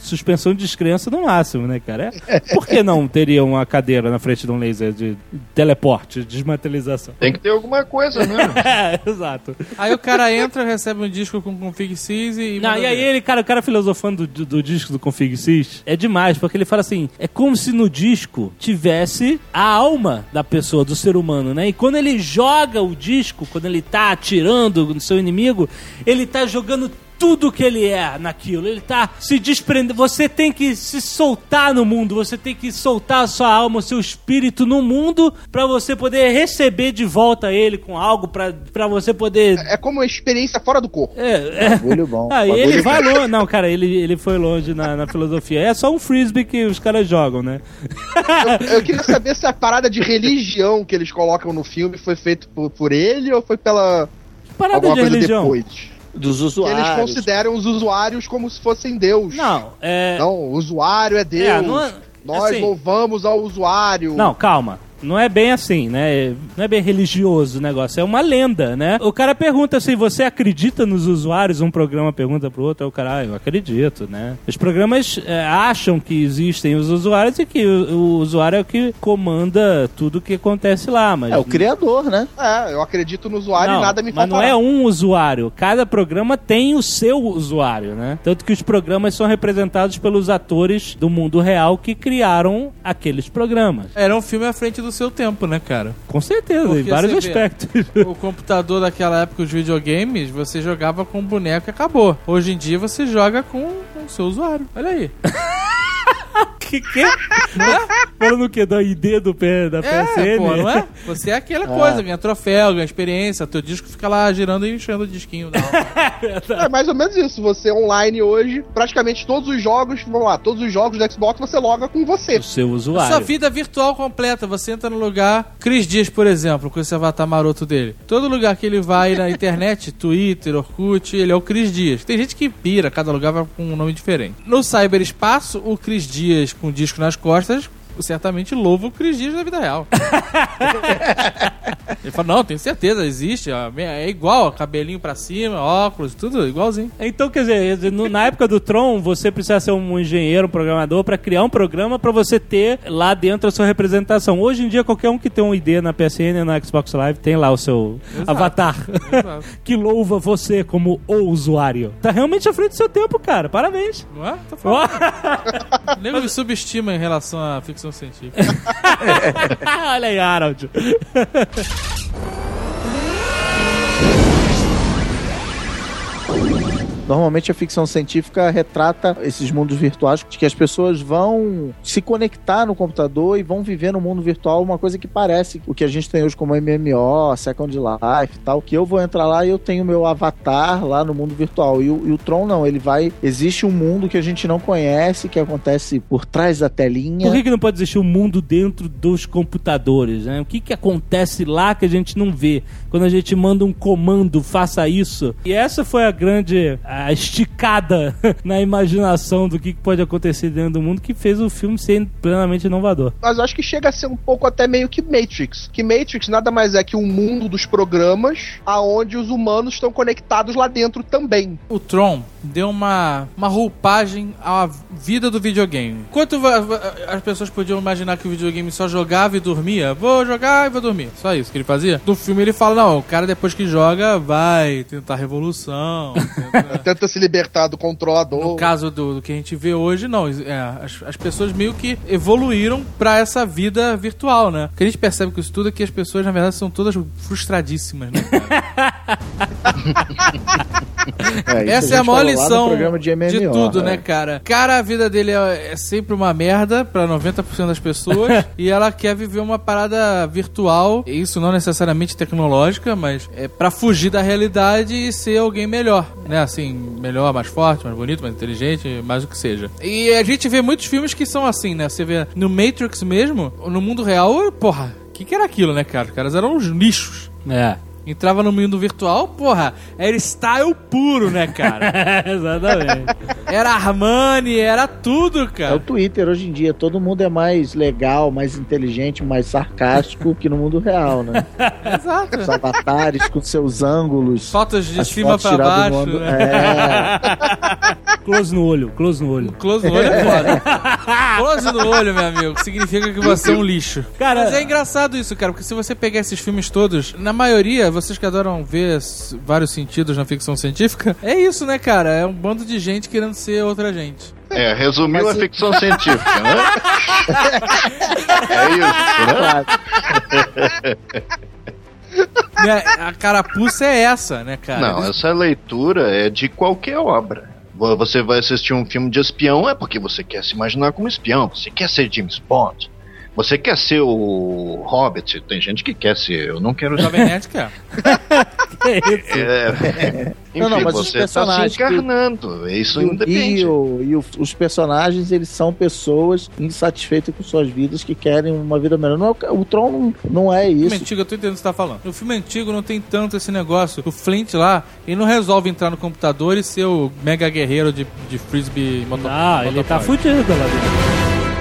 suspensão de descrença no máximo, né, cara? É, por que não teria uma cadeira na frente de um laser de teleporte, de desmaterialização? Tem que ter alguma coisa, né? É, exato. Aí o cara entra, recebe um disco com config.sys e... Não, e aí ele, cara, o cara filosofando do, do, do disco do config.sys é demais, porque ele fala assim, é como se no disco tivesse a alma da pessoa, do ser humano, né? E quando ele joga o disco, quando ele tá atirando no seu inimigo, ele tá jogando tudo que ele é naquilo, ele tá se desprendendo. Você tem que se soltar no mundo, você tem que soltar a sua alma, o seu espírito no mundo pra você poder receber de volta ele com algo, pra, pra você poder... É como uma experiência fora do corpo. É, é. Bagulho bom. Aí Bagulho ele bom. vai longe. Não, cara, ele, ele foi longe na, na filosofia. É só um frisbee que os caras jogam, né? Eu, eu queria saber se a parada de religião que eles colocam no filme foi feito por, por ele ou foi pela... Parada alguma de coisa religião. depois. Dos Que usuários. eles consideram os usuários como se fossem Deus. Não, é... Não, o usuário é Deus. É, não é- Nós assim- louvamos ao usuário. Não, calma. Não é bem assim, né? Não é bem religioso o negócio, é uma lenda, né? O cara pergunta assim, você acredita nos usuários? Um programa pergunta pro outro, aí o cara, ah, eu acredito, né? Os programas é, acham que existem os usuários e que o, o usuário é o que comanda tudo que acontece lá, mas... É o criador, né? É, eu acredito no usuário Não, e nada me mas faltará. não é um usuário. Cada programa tem o seu usuário, né? Tanto que os programas são representados pelos atores do mundo real que criaram aqueles programas. Era um filme à frente do seu tempo, né, cara? Com certeza, Porque em vários você vê, aspectos. O computador daquela época, os videogames, você jogava com um boneco e acabou. Hoje em dia você joga com o seu usuário. Olha aí. Que que? Falando o quê? Da I D do P, da P S N? É, pô, não é? Você é aquela Ah. coisa, ganha troféu, ganha experiência, teu disco fica lá girando e enchendo o disquinho. Não. É mais ou menos isso. Você online hoje, praticamente todos os jogos, vamos lá, todos os jogos do Xbox você loga com você. O seu A usuário. sua vida virtual completa. Você entra no lugar, Cris Dias, por exemplo, com esse avatar maroto dele. Todo lugar que ele vai na internet, Twitter, Orkut, ele é o Cris Dias. Tem gente que pira, cada lugar vai com um nome diferente. No cyberespaço, o Cris Dias com o disco nas costas certamente louva o Cris Dias da vida real. Ele fala, não, tenho certeza, existe, ó, é igual, cabelinho pra cima, óculos, tudo igualzinho. Então, quer dizer, no- na época do Tron, você precisa ser um engenheiro, um programador, pra criar um programa pra você ter lá dentro a sua representação. Hoje em dia, qualquer um que tem um I D na P S N, na Xbox Live, tem lá o seu Exato. avatar. Exato. Que louva você como o usuário. Tá realmente à frente do seu tempo, cara. Parabéns. Não é? Tô Ó. falando. O nego me subestima em relação à ficção científica. Olha aí, Harold. Normalmente a ficção científica retrata esses mundos virtuais de que as pessoas vão se conectar no computador e vão viver no mundo virtual uma coisa que parece o que a gente tem hoje como M M O, Second Life e tal, que eu vou entrar lá e eu tenho meu avatar lá no mundo virtual. E o, e o Tron não, ele vai... Existe um mundo que a gente não conhece, que acontece por trás da telinha. Por que, que não pode existir um mundo dentro dos computadores, né? O que, que acontece lá que a gente não vê? Quando a gente manda um comando, faça isso. E essa foi a grande a esticada na imaginação do que, que pode acontecer dentro do mundo que fez o filme ser plenamente inovador. Mas eu acho que chega a ser um pouco até meio que Matrix. Que Matrix nada mais é que um mundo dos programas aonde os humanos estão conectados lá dentro também. O Tron deu uma, uma roupagem à vida do videogame. Enquanto va- va- as pessoas podiam imaginar que o videogame só jogava e dormia, vou jogar e vou dormir. Só isso que ele fazia. No filme ele fala, não, o cara depois que joga vai tentar revolução. Tenta... Tenta se libertar do controlador. No caso do, do que a gente vê hoje, não. É, as, as pessoas meio que evoluíram pra essa vida virtual, né? O que a gente percebe com isso tudo é que as pessoas, na verdade, são todas frustradíssimas, né, cara? É, isso Essa é a gente maior falou lá no lição programa de, M M O, de tudo, é. né, cara? Cara, a vida dele é, é sempre uma merda pra noventa por cento das pessoas e ela quer viver uma parada virtual, isso não necessariamente tecnológica, mas é pra fugir da realidade e ser alguém melhor, né? Assim, melhor, mais forte, mais bonito, mais inteligente, mais o que seja. E a gente vê muitos filmes que são assim, né? Você vê no Matrix mesmo, no mundo real, porra, o que, que era aquilo, né, cara? Os caras eram uns lixos. É. Entrava no mundo virtual, porra, era style puro, né, cara? Exatamente. Era Armani, era tudo, É o cara. Twitter hoje em dia, todo mundo é mais legal, mais inteligente, mais sarcástico que no mundo real, né? Exato. Os avatares com seus ângulos. Fotos de as cima fotos pra tiradas baixo, no ângulo- né? É. Close no olho, close no olho. Close no olho é foda. Close no olho, meu amigo, significa que você é um lixo. Cara, mas é engraçado isso, cara, porque se você pegar esses filmes todos, na maioria, vocês que adoram ver vários sentidos na ficção científica, é isso, né, cara? É um bando de gente querendo ser outra gente. É, resumiu mas, a ficção científica, né? É isso, né? A carapuça é essa, né, cara? Não, essa leitura é de qualquer obra. Você vai assistir um filme de espião é porque você quer se imaginar como espião, você quer ser James Bond. Você quer ser o Hobbit? Tem gente que quer ser, eu não quero ser. O Jovem Nerd quer. É, enfim, não, não, mas você está se encarnando, que... isso e, independe. E, o, e o, os personagens, eles são pessoas insatisfeitas com suas vidas, que querem uma vida melhor. Não, o Tron não, não é isso. No filme antigo, eu tô entendendo o que você tá falando. No filme antigo não tem tanto esse negócio. O Flint lá, ele não resolve entrar no computador e ser o mega guerreiro de, de frisbee motor. Ah, ele tá fudido lá dentro.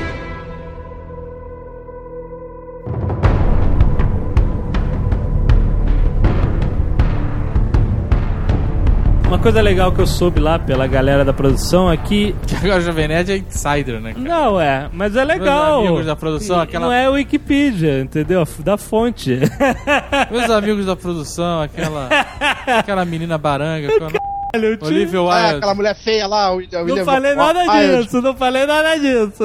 Uma coisa legal que eu soube lá pela galera da produção é que... Agora o Jovem Nerd é insider, né, cara? Não, é, mas é legal. Meus amigos da produção, aquela... Não é Wikipedia, entendeu? Da fonte. Meus amigos da produção, aquela... aquela menina baranga... Caralho, Olivia Wilde. Ah, aquela mulher feia lá. O, a não falei nada Wilde. disso, não falei nada disso.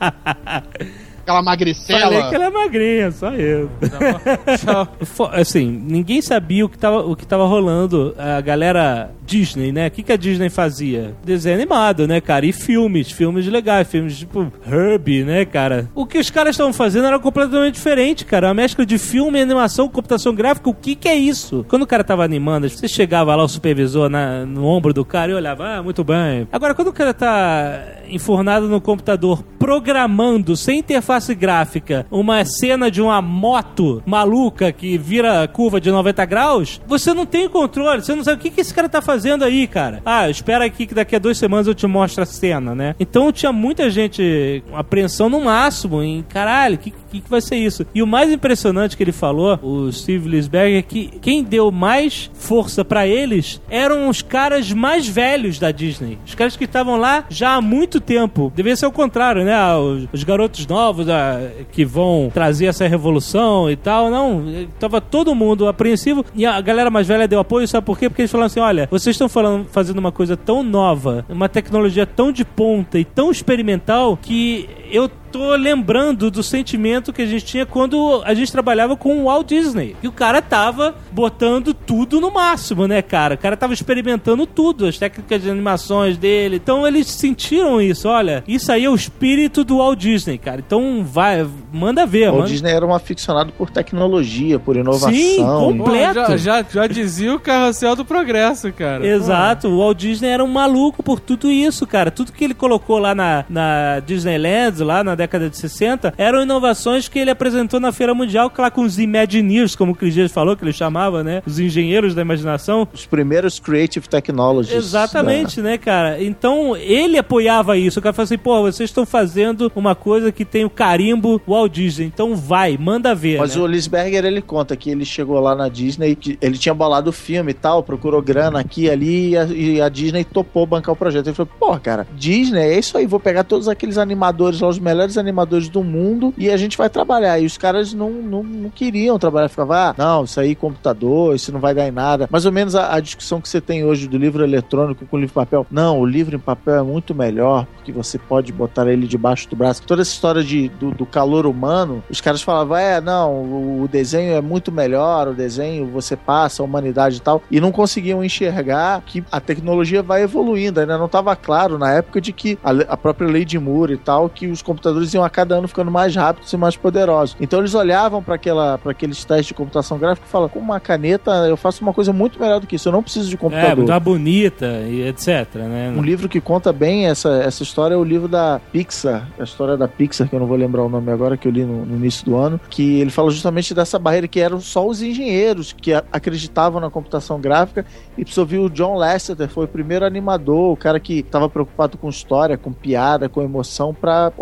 Aquela magricela. Falei que ela é magrinha, só eu. Tchau. Assim, ninguém sabia o que tava, o que tava rolando. A galera Disney, né? O que, que a Disney fazia? Desenho animado, né, cara? E filmes, filmes legais, filmes tipo Herbie, né, cara? O que os caras estavam fazendo era completamente diferente, cara. Uma mescla de filme, animação, computação gráfica. O que que é isso? Quando o cara tava animando, você chegava lá, o supervisor na, no ombro do cara e olhava, ah, muito bem. Agora, quando o cara tá enfornado no computador, programando, sem interface gráfica, uma cena de uma moto maluca que vira curva de noventa graus, você não tem controle, você não sabe o que que esse cara tá fazendo aí, cara. Ah, espera aqui que daqui a duas semanas eu te mostro a cena, né? Então tinha muita gente com apreensão no máximo em, caralho, o que, que que vai ser isso? E o mais impressionante que ele falou, o Steve Lisberger, é que quem deu mais força pra eles eram os caras mais velhos da Disney. Os caras que estavam lá já há muito tempo. Devia ser o contrário, né? Os, os garotos novos ah, que vão trazer essa revolução e tal. Não, tava todo mundo apreensivo e a galera mais velha deu apoio, sabe por quê? Porque eles falaram assim, olha, vocês estão falando, fazendo uma coisa tão nova, uma tecnologia tão de ponta e tão experimental que eu tô lembrando do sentimento que a gente tinha quando a gente trabalhava com o Walt Disney. E o cara tava botando tudo no máximo, né, cara? O cara tava experimentando tudo, as técnicas de animações dele. Então eles sentiram isso, olha, isso aí é o espírito do Walt Disney, cara. Então vai, manda ver. O Walt manda... Disney era um aficionado por tecnologia, por inovação. Sim, completo. Pô, já, já, já dizia o carrossel do progresso, cara. Exato, o Walt Disney era um maluco por tudo isso, cara. Tudo que ele colocou lá na, na Disneyland, lá na década de sessenta, eram inovações que ele apresentou na Feira Mundial, lá com os Imagineers, como o Chris Dias falou, que ele chamava, né? Os engenheiros da imaginação. Os primeiros Creative Technologies. Exatamente, né, cara? Então, ele apoiava isso. O cara falou assim, pô, vocês estão fazendo uma coisa que tem o carimbo Walt Disney, então vai, manda ver. Mas né? O Lisberger, ele conta que ele chegou lá na Disney, que ele tinha bolado o filme e tal, procurou grana aqui e ali, e a, e a Disney topou bancar o projeto. Ele falou, pô, cara, Disney, é isso aí, vou pegar todos aqueles animadores lá, os melhores animadores do mundo, e a gente vai trabalhar. E os caras não, não, não queriam trabalhar, ficavam, ah, não, isso aí computador, isso não vai dar em nada. Mais ou menos a, a discussão que você tem hoje do livro eletrônico com o livro em papel. Não, o livro em papel é muito melhor, porque você pode botar ele debaixo do braço. Toda essa história de, do, do calor humano, os caras falavam, é, não, o, o desenho é muito melhor, o desenho você passa, a humanidade e tal, e não conseguiam enxergar que a tecnologia vai evoluindo. Ainda não estava claro na época de que a, a própria lei de Moore e tal, que os computadores iam a cada ano ficando mais rápidos e mais poderosos. Então eles olhavam para aquela, para aqueles testes de computação gráfica e falavam, com uma caneta eu faço uma coisa muito melhor do que isso, eu não preciso de computador. É, muito bonita e etc, né? Um livro que conta bem essa, essa história é o livro da Pixar, a história da Pixar, que eu não vou lembrar o nome agora, que eu li no, no início do ano, que ele fala justamente dessa barreira que eram só os engenheiros que a, acreditavam na computação gráfica, e você ouviu o John Lasseter, foi o primeiro animador, o cara que estava preocupado com história, com piada, com emoção, para olhar aquilo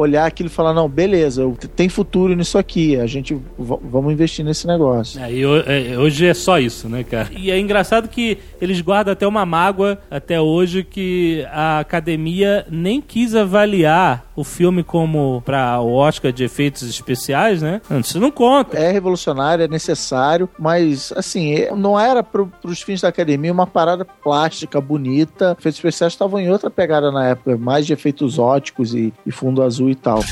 ele fala, não, beleza, tem futuro nisso aqui, a gente v- vamos investir nesse negócio. É, e ho- é, hoje é só isso, né, cara? E é engraçado que eles guardam até uma mágoa até hoje que a academia nem quis avaliar o filme como pra o Oscar de efeitos especiais, né? Isso não conta. É revolucionário, é necessário, mas, assim, é- não era pro, pros fins da academia uma parada plástica, bonita. Efeitos especiais estavam em outra pegada na época, mais de efeitos óticos e, e fundo azul e tal.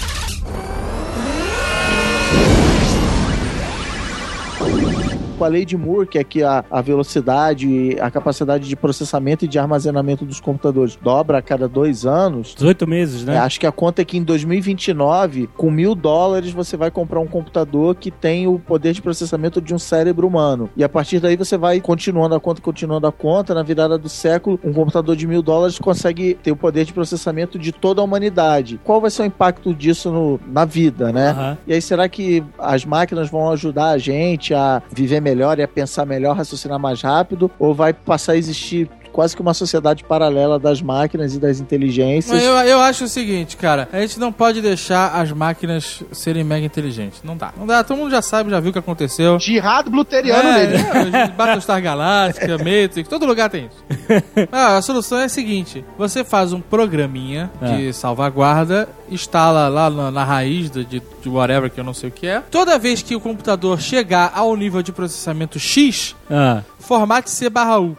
Com a lei de Moore, que é que a, a velocidade, a capacidade de processamento e de armazenamento dos computadores dobra a cada dois anos. dezoito meses, né? É, acho que a conta é que em dois mil e vinte e nove, com mil dólares, você vai comprar um computador que tem o poder de processamento de um cérebro humano. E a partir daí você vai continuando a conta, continuando a conta. Na virada do século, um computador de mil dólares consegue ter o poder de processamento de toda a humanidade. Qual vai ser o impacto disso no, na vida, né? Aham. E aí, será que as máquinas vão ajudar a gente a viver melhor e a pensar melhor, raciocinar mais rápido? Ou vai passar a existir quase que uma sociedade paralela das máquinas e das inteligências? Mas eu, eu acho o seguinte, cara, a gente não pode deixar as máquinas serem mega inteligentes. Não dá. Não dá, todo mundo já sabe, já viu o que aconteceu. Jihad bluteriano É, nele. é, Battlestar Galactica, Matrix, todo lugar tem isso. Ah, a solução é a seguinte: você faz um programinha de salvaguarda, instala lá na, na raiz de, de whatever, que eu não sei o que é. Toda vez que o computador chegar ao nível de processamento X, Ah. formate C barra U.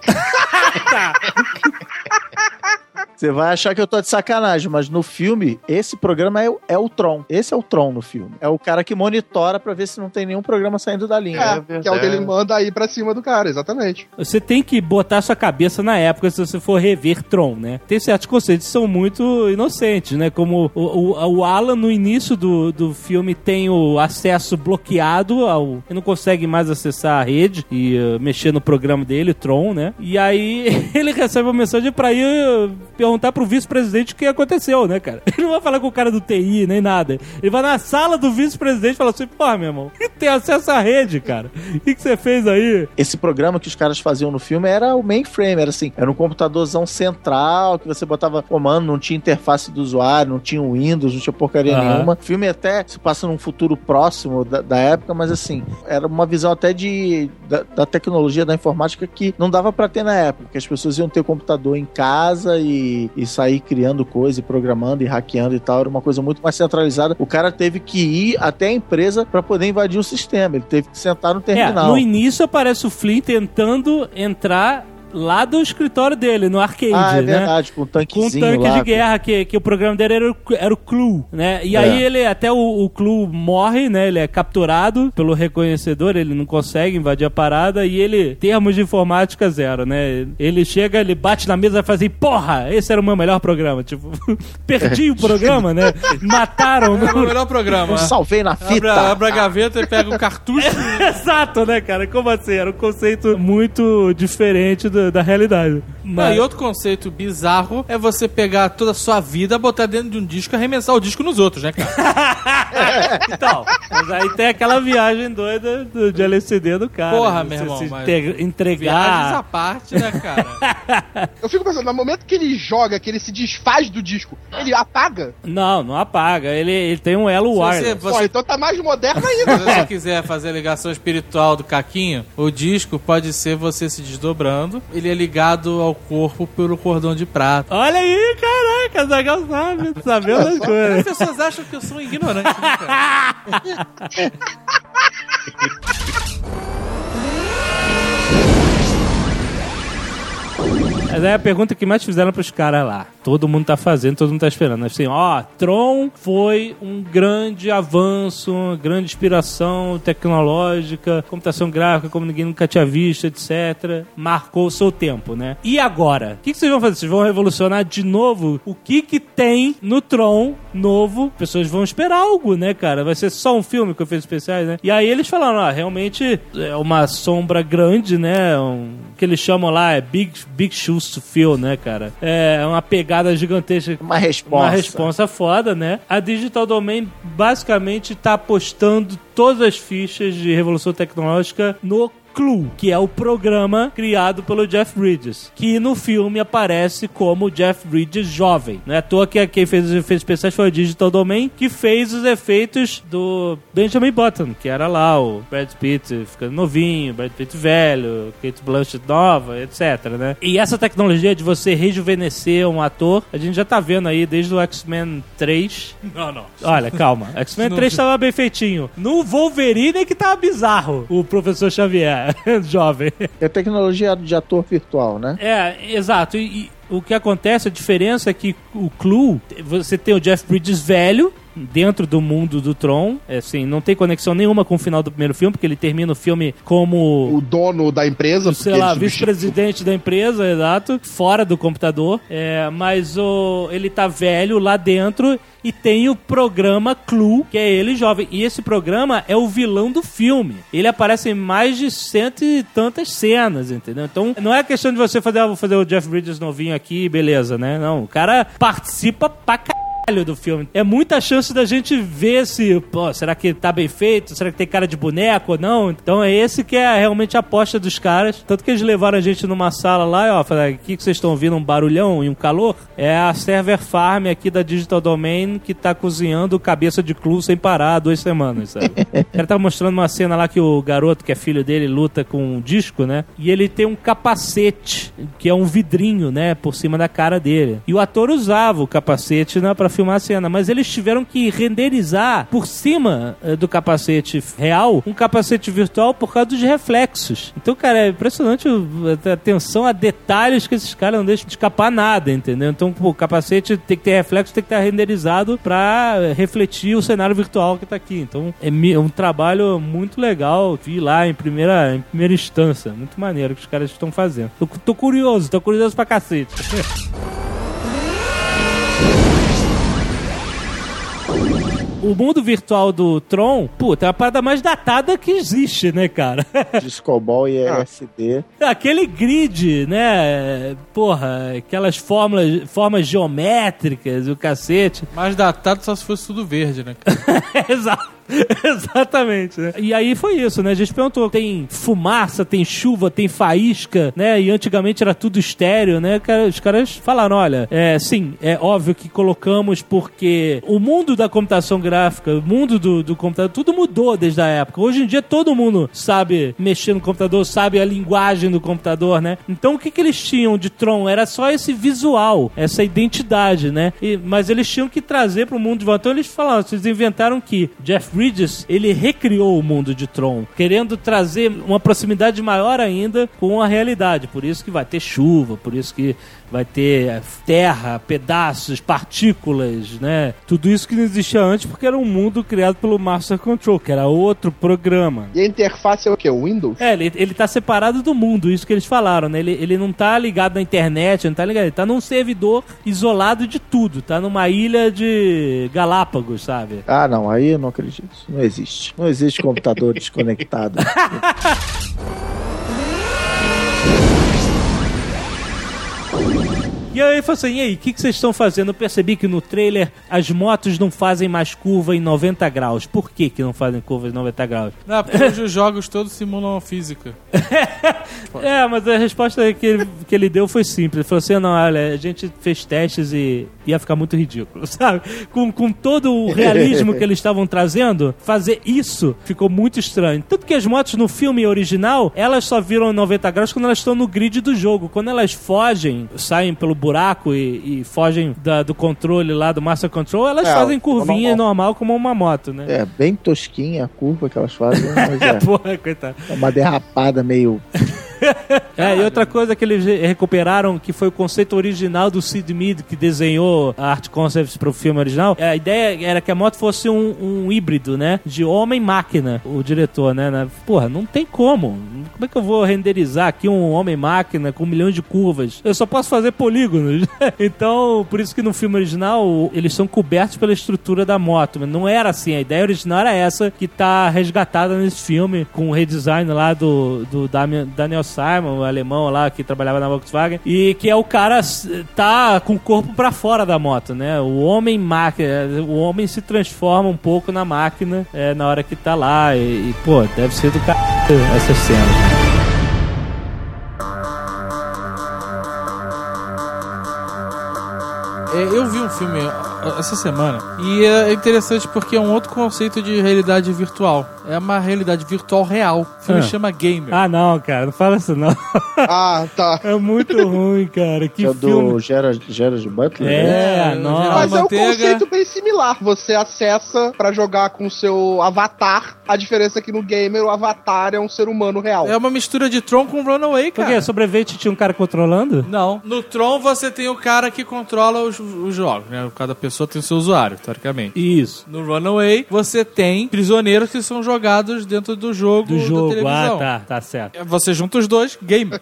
Você vai achar que eu tô de sacanagem, mas no filme, esse programa é, o- é o Tron. Esse é o Tron no filme. É o cara que monitora pra ver se não tem nenhum programa saindo da linha. É, que é o que ele manda aí pra cima do cara, exatamente. Você tem que botar sua cabeça na época se você for rever Tron, né? Tem certos conceitos que são muito inocentes, né? Como o, o, o Alan, no início do, do filme, tem o acesso bloqueado, ao, ele não consegue mais acessar a rede e uh, mexer no programa dele, o Tron, né? E aí ele recebe uma mensagem pra ir uh, perguntar pro vice-presidente o que aconteceu, né, cara? Ele não vai falar com o cara do T I, nem nada. Ele vai na sala do vice-presidente e fala assim, pô, meu irmão, tem acesso à rede, cara. O que, que você fez aí? Esse programa que os caras faziam no filme era o mainframe, era assim, era um computadorzão central que você botava comando, não tinha interface do usuário, não tinha Windows, não tinha porcaria Aham. nenhuma. O filme até se passa num futuro próximo da, da época, mas assim, era uma visão até de da, da tecnologia, da informática que não dava pra ter na época, que as pessoas iam ter o computador em casa e, e sair criando coisa, e programando e hackeando e tal, era uma coisa muito mais centralizada. O cara teve que ir até a empresa pra poder invadir o sistema, ele teve que sentar no É, terminal. no início aparece o Flynn tentando entrar lá do escritório dele, no arcade, Ah, é né? verdade, com um Com um tanquezinho tanque lá, de guerra, que, que o programa dele era o, era o Clue, né? E É. aí ele, até o, o Clue morre, né? Ele é capturado pelo reconhecedor, ele não consegue invadir a parada e ele, termos de informática zero, né? Ele chega, ele bate na mesa e faz assim, porra, esse era o meu melhor programa. Tipo, perdi o programa, né? Mataram. É o No... melhor programa. Eu salvei na Abre, fita. a- abre a gaveta e pega o cartucho. Exato, né, cara? Como assim? Era um conceito muito diferente do- da realidade. Não, Mas... e outro conceito bizarro é você pegar toda a sua vida, botar dentro de um disco e arremessar o disco nos outros, né, cara? Então, mas aí tem aquela viagem doida do, de L C D do cara. Porra, né? meu Você irmão, se mas inte- Viagens à entregar. parte, né, cara? Eu fico pensando, no momento que ele joga, que ele se desfaz do disco, ele apaga? Não, não apaga. Ele, ele tem um elo Se você, wireless. Pô, você, então tá mais moderno se ainda. você quiser fazer a ligação espiritual do Caquinho, o disco pode ser você se desdobrando. Ele é ligado ao corpo pelo cordão de prata. Olha aí, caraca, Zagal sabe, sabendo das As coisas. pessoas acham que eu sou um ignorante, né, cara? Mas é a pergunta que mais fizeram pros caras lá. Todo mundo tá fazendo, todo mundo tá esperando. Assim, ó, Tron foi um grande avanço, uma grande inspiração tecnológica, computação gráfica como ninguém nunca tinha visto, etcétera. Marcou o seu tempo, né? E agora? O que, que vocês vão fazer? Vocês vão revolucionar de novo? O que que tem no Tron novo? As pessoas vão esperar algo, né, cara? Vai ser só um filme com efeitos especiais, né? E aí eles falaram, ó, realmente é uma sombra grande, né? Um, que eles chamam lá é Big, big Shoes to Fill, né, cara? É uma pegada gigantesca. Uma resposta. Uma resposta foda, né? A Digital Domain basicamente tá apostando todas as fichas de revolução tecnológica no Clue, que é o programa criado pelo Jeff Bridges, que no filme aparece como Jeff Bridges jovem. Não é à toa que quem fez os efeitos especiais foi o Digital Domain, que fez os efeitos do Benjamin Button, que era lá o Brad Pitt ficando novinho, Brad Pitt velho, Kate Blanchett nova, etc, né? E essa tecnologia de você rejuvenescer um ator, a gente já tá vendo aí desde o X-Men três. Não, não. Olha, calma. X-Men três tava bem feitinho. No Wolverine é que tava bizarro o Professor Xavier, jovem. É tecnologia de ator virtual, né? É, exato. E, e o que acontece, a diferença é que o Clue, você tem o Jeff Bridges velho, dentro do mundo do Tron, é, assim, não tem conexão nenhuma com o final do primeiro filme, porque ele termina o filme como o dono da empresa, sei lá, vice-presidente da empresa, exato, fora do computador, é, mas o, ele tá velho lá dentro e tem o programa Clue, que é ele jovem, e esse programa é o vilão do filme. Ele aparece em mais de cento e tantas cenas, entendeu? Então não é questão de você fazer, ah, vou fazer o Jeff Bridges novinho aqui, beleza, né? Não, o cara participa pra caralho do filme. É muita chance da gente ver se, pô, será que tá bem feito? Será que tem cara de boneco ou não? Então é esse que é realmente a aposta dos caras. Tanto que eles levaram a gente numa sala lá e ó, falaram, aqui que vocês estão ouvindo um barulhão e um calor? É a Server Farm aqui da Digital Domain que tá cozinhando cabeça de Clue sem parar há duas semanas, sabe? O cara tava mostrando uma cena lá que o garoto, que é filho dele, luta com um disco, né? E ele tem um capacete, que é um vidrinho, né? Por cima da cara dele. E o ator usava o capacete, né? Pra filmar a cena, mas eles tiveram que renderizar por cima uh, do capacete real, um capacete virtual por causa dos reflexos. Então, cara, é impressionante a atenção a detalhes que esses caras não deixam de escapar nada, entendeu? Então, pô, o capacete tem que ter reflexo, tem que estar renderizado pra refletir o cenário virtual que tá aqui. Então, é um trabalho muito legal, vi lá em primeira, em primeira instância. Muito maneiro que os caras estão fazendo. Tô, tô curioso, tô curioso pra cacete. O mundo virtual do Tron, puta, é a parada mais datada que existe, né, cara? Disco Ball e L S D. Aquele grid, né? Porra, aquelas fórmulas, formas geométricas, o cacete. Mais datado só se fosse tudo verde, né? Exato. Exatamente, né? E aí foi isso, né? A gente perguntou, tem fumaça, tem chuva, tem faísca, né? E antigamente era tudo estéreo, né? Os caras falaram, olha, é, sim, é óbvio que colocamos porque o mundo da computação gráfica, o mundo do, do computador, tudo mudou desde a época. Hoje em dia todo mundo sabe mexer no computador, sabe a linguagem do computador, né? Então o que que eles tinham de Tron? Era só esse visual, essa identidade, né? E, mas eles tinham que trazer pro mundo de volta. Então eles falaram, vocês inventaram que Jeff Bridges, ele recriou o mundo de Tron, querendo trazer uma proximidade maior ainda com a realidade. Por isso que vai ter chuva, por isso que vai ter terra, pedaços, partículas, né? Tudo isso que não existia antes porque era um mundo criado pelo Master Control, que era outro programa. E a interface é o quê? O Windows? É, ele, ele tá separado do mundo, isso que eles falaram, né? Ele, ele não tá ligado na internet, não tá ligado, ele tá num servidor isolado de tudo, tá numa ilha de Galápagos, sabe? Ah, não, aí eu não acredito. Não existe. Não existe computador desconectado. E aí ele falou assim, e aí, o que, que vocês estão fazendo? Eu percebi que no trailer as motos não fazem mais curva em noventa graus. Por que que não fazem curva em noventa graus? Não, porque hoje os jogos todos simulam física. É, mas a resposta que ele, que ele deu foi simples. Ele falou assim, não, olha, a gente fez testes e ia ficar muito ridículo, sabe? Com, com todo o realismo que eles estavam trazendo, fazer isso ficou muito estranho. Tanto que as motos no filme original, elas só viram noventa graus quando elas estão no grid do jogo. Quando elas fogem, saem pelo buraco e, e fogem da, do controle lá, do Master Control, elas é, fazem curvinha normal. normal como uma moto, né? É, bem tosquinha a curva que elas fazem, mas é, porra, coitado. É uma derrapada meio... É, e outra coisa que eles recuperaram, que foi o conceito original do Sid Mead, que desenhou a art concepts pro filme original. A ideia era que a moto fosse um, um híbrido, né? De homem-máquina, o diretor, né? Porra, não tem como. Como é que eu vou renderizar aqui um homem-máquina com milhões de curvas? Eu só posso fazer polígonos. Então, por isso que no filme original, eles são cobertos pela estrutura da moto. Mas não era assim. A ideia original era essa, que tá resgatada nesse filme, com o redesign lá do, do Daniel Simon, o alemão lá que trabalhava na Volkswagen, e que é o cara tá com o corpo pra fora da moto, né? O homem máquina, o homem se transforma um pouco na máquina é, na hora que tá lá e, e pô, deve ser do c... essas cenas. É, eu vi um filme essa semana e é interessante porque é um outro conceito de realidade virtual. É uma realidade virtual real. O filme Ah. chama Gamer. Ah, não, cara, não fala isso não. Ah, tá. É muito ruim, cara. Que Que é o filme. do Gerard, Gerard Butler? né? É, É, nossa. geral- Mas é um Manteiga. conceito bem similar. Você acessa pra jogar com o seu avatar. A diferença é que no gamer o avatar é um ser humano real. É uma mistura de Tron com Runaway, Por cara. quê? Sobrevivente tinha um cara controlando? Não. No Tron você tem o cara que controla os, os jogos, né? Cada pessoa tem o seu usuário, teoricamente. Isso. No Runaway você tem prisioneiros que são jogados dentro do jogo Do da jogo. televisão. Ah, tá, tá certo. Você junta os dois, gamer.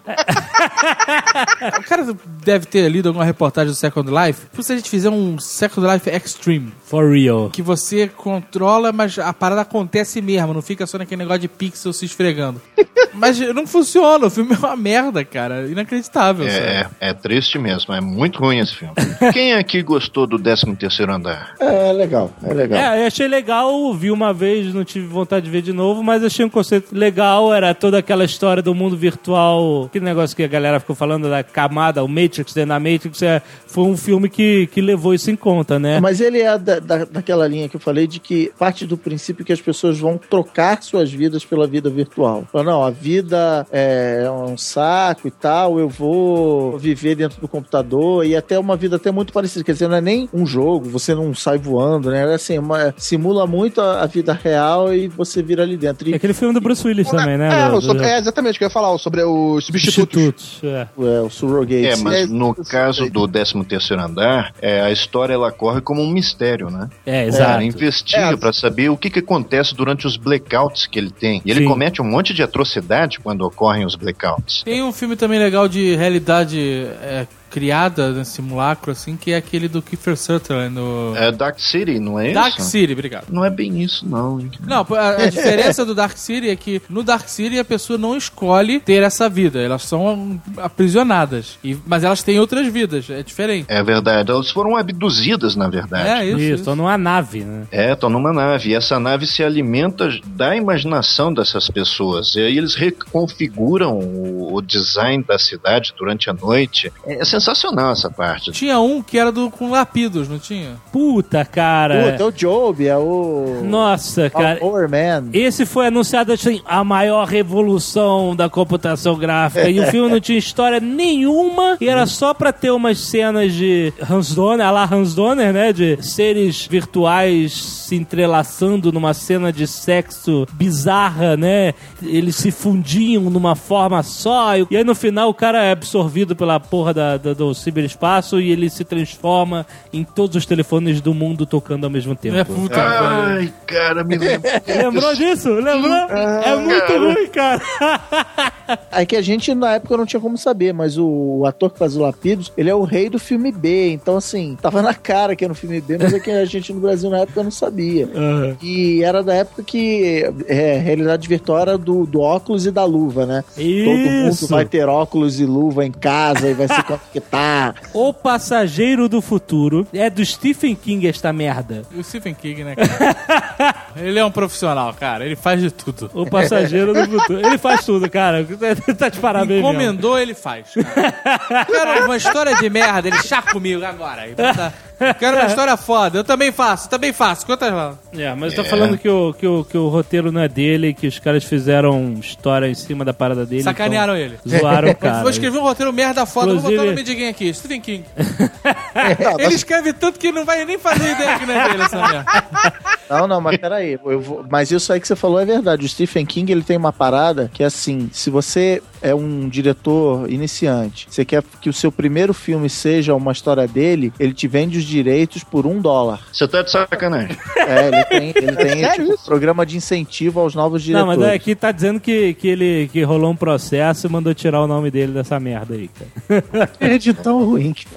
O cara deve ter lido alguma reportagem do Second Life. Se a gente fizer um Second Life Extreme, For real. que você controla, mas a parada acontece mesmo, não fica só naquele negócio de pixel se esfregando. Mas não funciona, o filme é uma merda, cara. Inacreditável. sabe? É, é triste mesmo, é muito ruim esse filme. Quem aqui gostou do décimo terceiro Andar? É, é legal, é legal. É, eu achei legal, vi uma vez, não tive vontade de ver de novo, mas achei um conceito legal, era toda aquela história do mundo virtual, aquele negócio que a galera ficou falando da camada, o Matrix dentro da Matrix, é, foi um filme que, que levou isso em conta, né? Mas ele é da, da, daquela linha que eu falei de que parte do princípio que as pessoas vão trocar suas vidas pela vida virtual. Fala, não, a vida é um saco e tal, eu vou viver dentro do computador e até uma vida até muito parecida. Quer dizer, não é nem um jogo, você não sai voando, né? É assim, uma, simula muito a, a vida real e você vira ali dentro. E, É aquele filme do Bruce Willis também, né? É, do- o sobre- do- é exatamente o que eu ia falar, sobre os substitutos. Substitutos. É. é, o surrogate. É, mas no É, caso do décimo terceiro Andar, é, a história ela corre como um mistério, né? É, O exato. cara investiga É. pra saber o que, que acontece durante os blackouts que ele tem. E ele Sim. comete um monte de atrocidade quando ocorrem os blackouts. Tem um filme também legal de realidade é, criada, né, simulacro, assim, que é aquele do Kiefer Sutherland no É Dark City, não é Dark isso? City, obrigado. Não é bem isso, não. hein? Não, a, a diferença do Dark City é que no Dark City a pessoa não escolhe ter essa vida, elas são aprisionadas, e, mas elas têm outras vidas, é diferente. É verdade, elas foram abduzidas, na verdade. É isso. Isso, isso. tô numa nave, né? É, estão numa nave. E essa nave se alimenta da imaginação dessas pessoas. E aí eles reconfiguram o, o design da cidade durante a noite. É sensacional essa parte. Tinha um que era do com lapidos, não tinha? Puta, cara. Puta, é o Job, é o... Nossa, cara. Power Man. Esse foi anunciado assim, a maior revolução da computação gráfica. E o filme não tinha história nenhuma. E era só pra ter umas cenas de Hans Donner, a lá Hans Donner, né? De seres virtuais se entrelaçando numa cena de sexo bizarra, né? Eles se fundiam numa forma só. E aí no final o cara é absorvido pela porra da, da- do ciberespaço e ele se transforma em todos os telefones do mundo tocando ao mesmo tempo. É puta. cara. Ai, cara, me lembro. Lembrou disso? Lembrou? É muito cara. ruim, cara. É que a gente na época não tinha como saber, mas o, o ator que faz o Lapidos, ele é o rei do filme B. Então, assim, tava na cara que era no filme B, mas é que a gente no Brasil na época não sabia. Uhum. E era da época que é, realidade virtual era do, do óculos e da luva, né? Todo mundo Isso. vai ter óculos e luva em casa e vai se conectar. O Passageiro do Futuro. É do Stephen King esta merda. O Stephen King, né, cara? Ele é um profissional, cara. Ele faz de tudo. O Passageiro do Futuro. Ele faz tudo, cara. Tá de parabéns mesmo. Encomendou, ele faz. Cara. Quero uma história de merda, ele chá comigo agora. Ele tá- Quero uma história foda. Eu também faço, também faço. Quantas lá? É, mas eu tô falando que o, que, o, que o roteiro não é dele, que os caras fizeram história em cima da parada dele. Sacanearam ele. então Zoaram o cara. Vou escrever um roteiro merda foda, vou botar o Inclusive- nome de quem aqui? Stephen King. Não, Ele escreve tanto que não vai nem fazer ideia que não é dele essa merda. Não, não, mas peraí. Eu vou... Mas isso aí que você falou é verdade. O Stephen King, ele tem uma parada que é assim, se você é um diretor iniciante, você quer que o seu primeiro filme seja uma história dele, ele te vende os direitos por um dólar. Você tá de sacanagem. É, ele tem, ele tem Sério tipo, isso? programa de incentivo aos novos Não, diretores. mas aqui tá dizendo que, que ele que rolou um processo e mandou tirar o nome dele dessa merda aí, cara. é de tão ruim que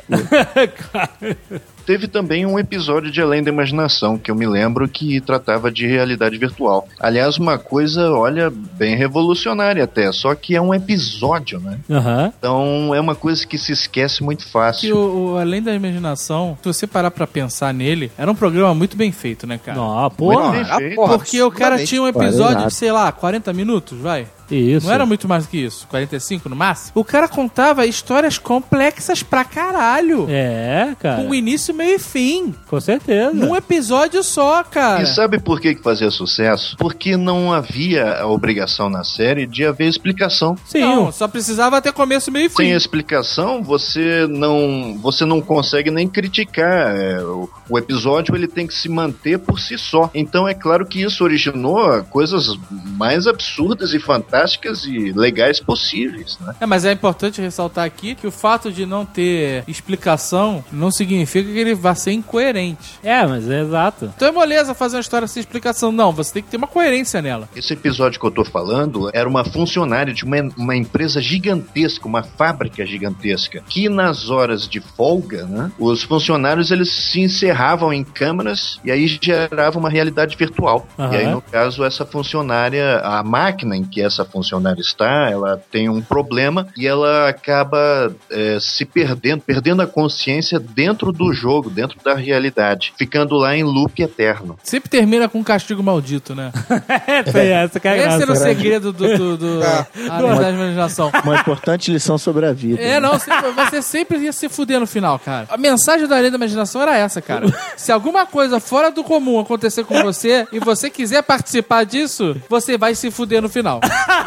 Teve também um episódio de Além da Imaginação, que eu me lembro que tratava de realidade virtual. Aliás, uma coisa, olha, bem revolucionária até, só que é um episódio, né? Aham. Então é uma coisa que se esquece muito Que fácil. o, o Além da Imaginação, se você parar pra pensar nele, era um programa muito bem feito, né, cara? Não, porra. Muito bem feito. Porque o cara absurdamente. tinha um Olha, episódio exato. de, sei lá, quarenta minutos, vai. Isso. Não era muito mais do que isso, quarenta e cinco no máximo. O cara contava histórias complexas pra caralho. É, cara. Com início, meio e fim. Com certeza. Num episódio só, cara. E sabe por que que fazia sucesso? Porque não havia a obrigação na série de haver explicação. Sim. Não, só precisava ter começo, meio e fim. Sem explicação, você não, você não consegue nem criticar. É, o, o episódio ele tem que se manter por si só. Então é claro que isso originou coisas mais absurdas e fantásticas e legais possíveis, né? É, mas é importante ressaltar aqui que o fato de não ter explicação não significa que ele vá ser incoerente. É, mas é exato. Então é moleza fazer uma história sem explicação. Não, você tem que ter uma coerência nela. Esse episódio que eu tô falando era uma funcionária de uma, uma empresa gigantesca, uma fábrica gigantesca, que nas horas de folga, né, os funcionários eles se encerravam em câmaras e aí gerava uma realidade virtual. Uhum. E aí, no caso, essa funcionária, a máquina em que essa funcionária está, ela tem um problema e ela acaba é, se perdendo, perdendo a consciência dentro do jogo, dentro da realidade, ficando lá em loop eterno. Sempre termina com um castigo maldito, né? Tem essa, que é Esse graça. era o segredo do, do, do a da imaginação. Uma importante lição sobre a vida. É, não, sempre- você sempre ia se fuder no final, cara. A mensagem da lei da imaginação era essa, cara. Se alguma coisa fora do comum acontecer com você e você quiser participar disso, você vai se fuder no final.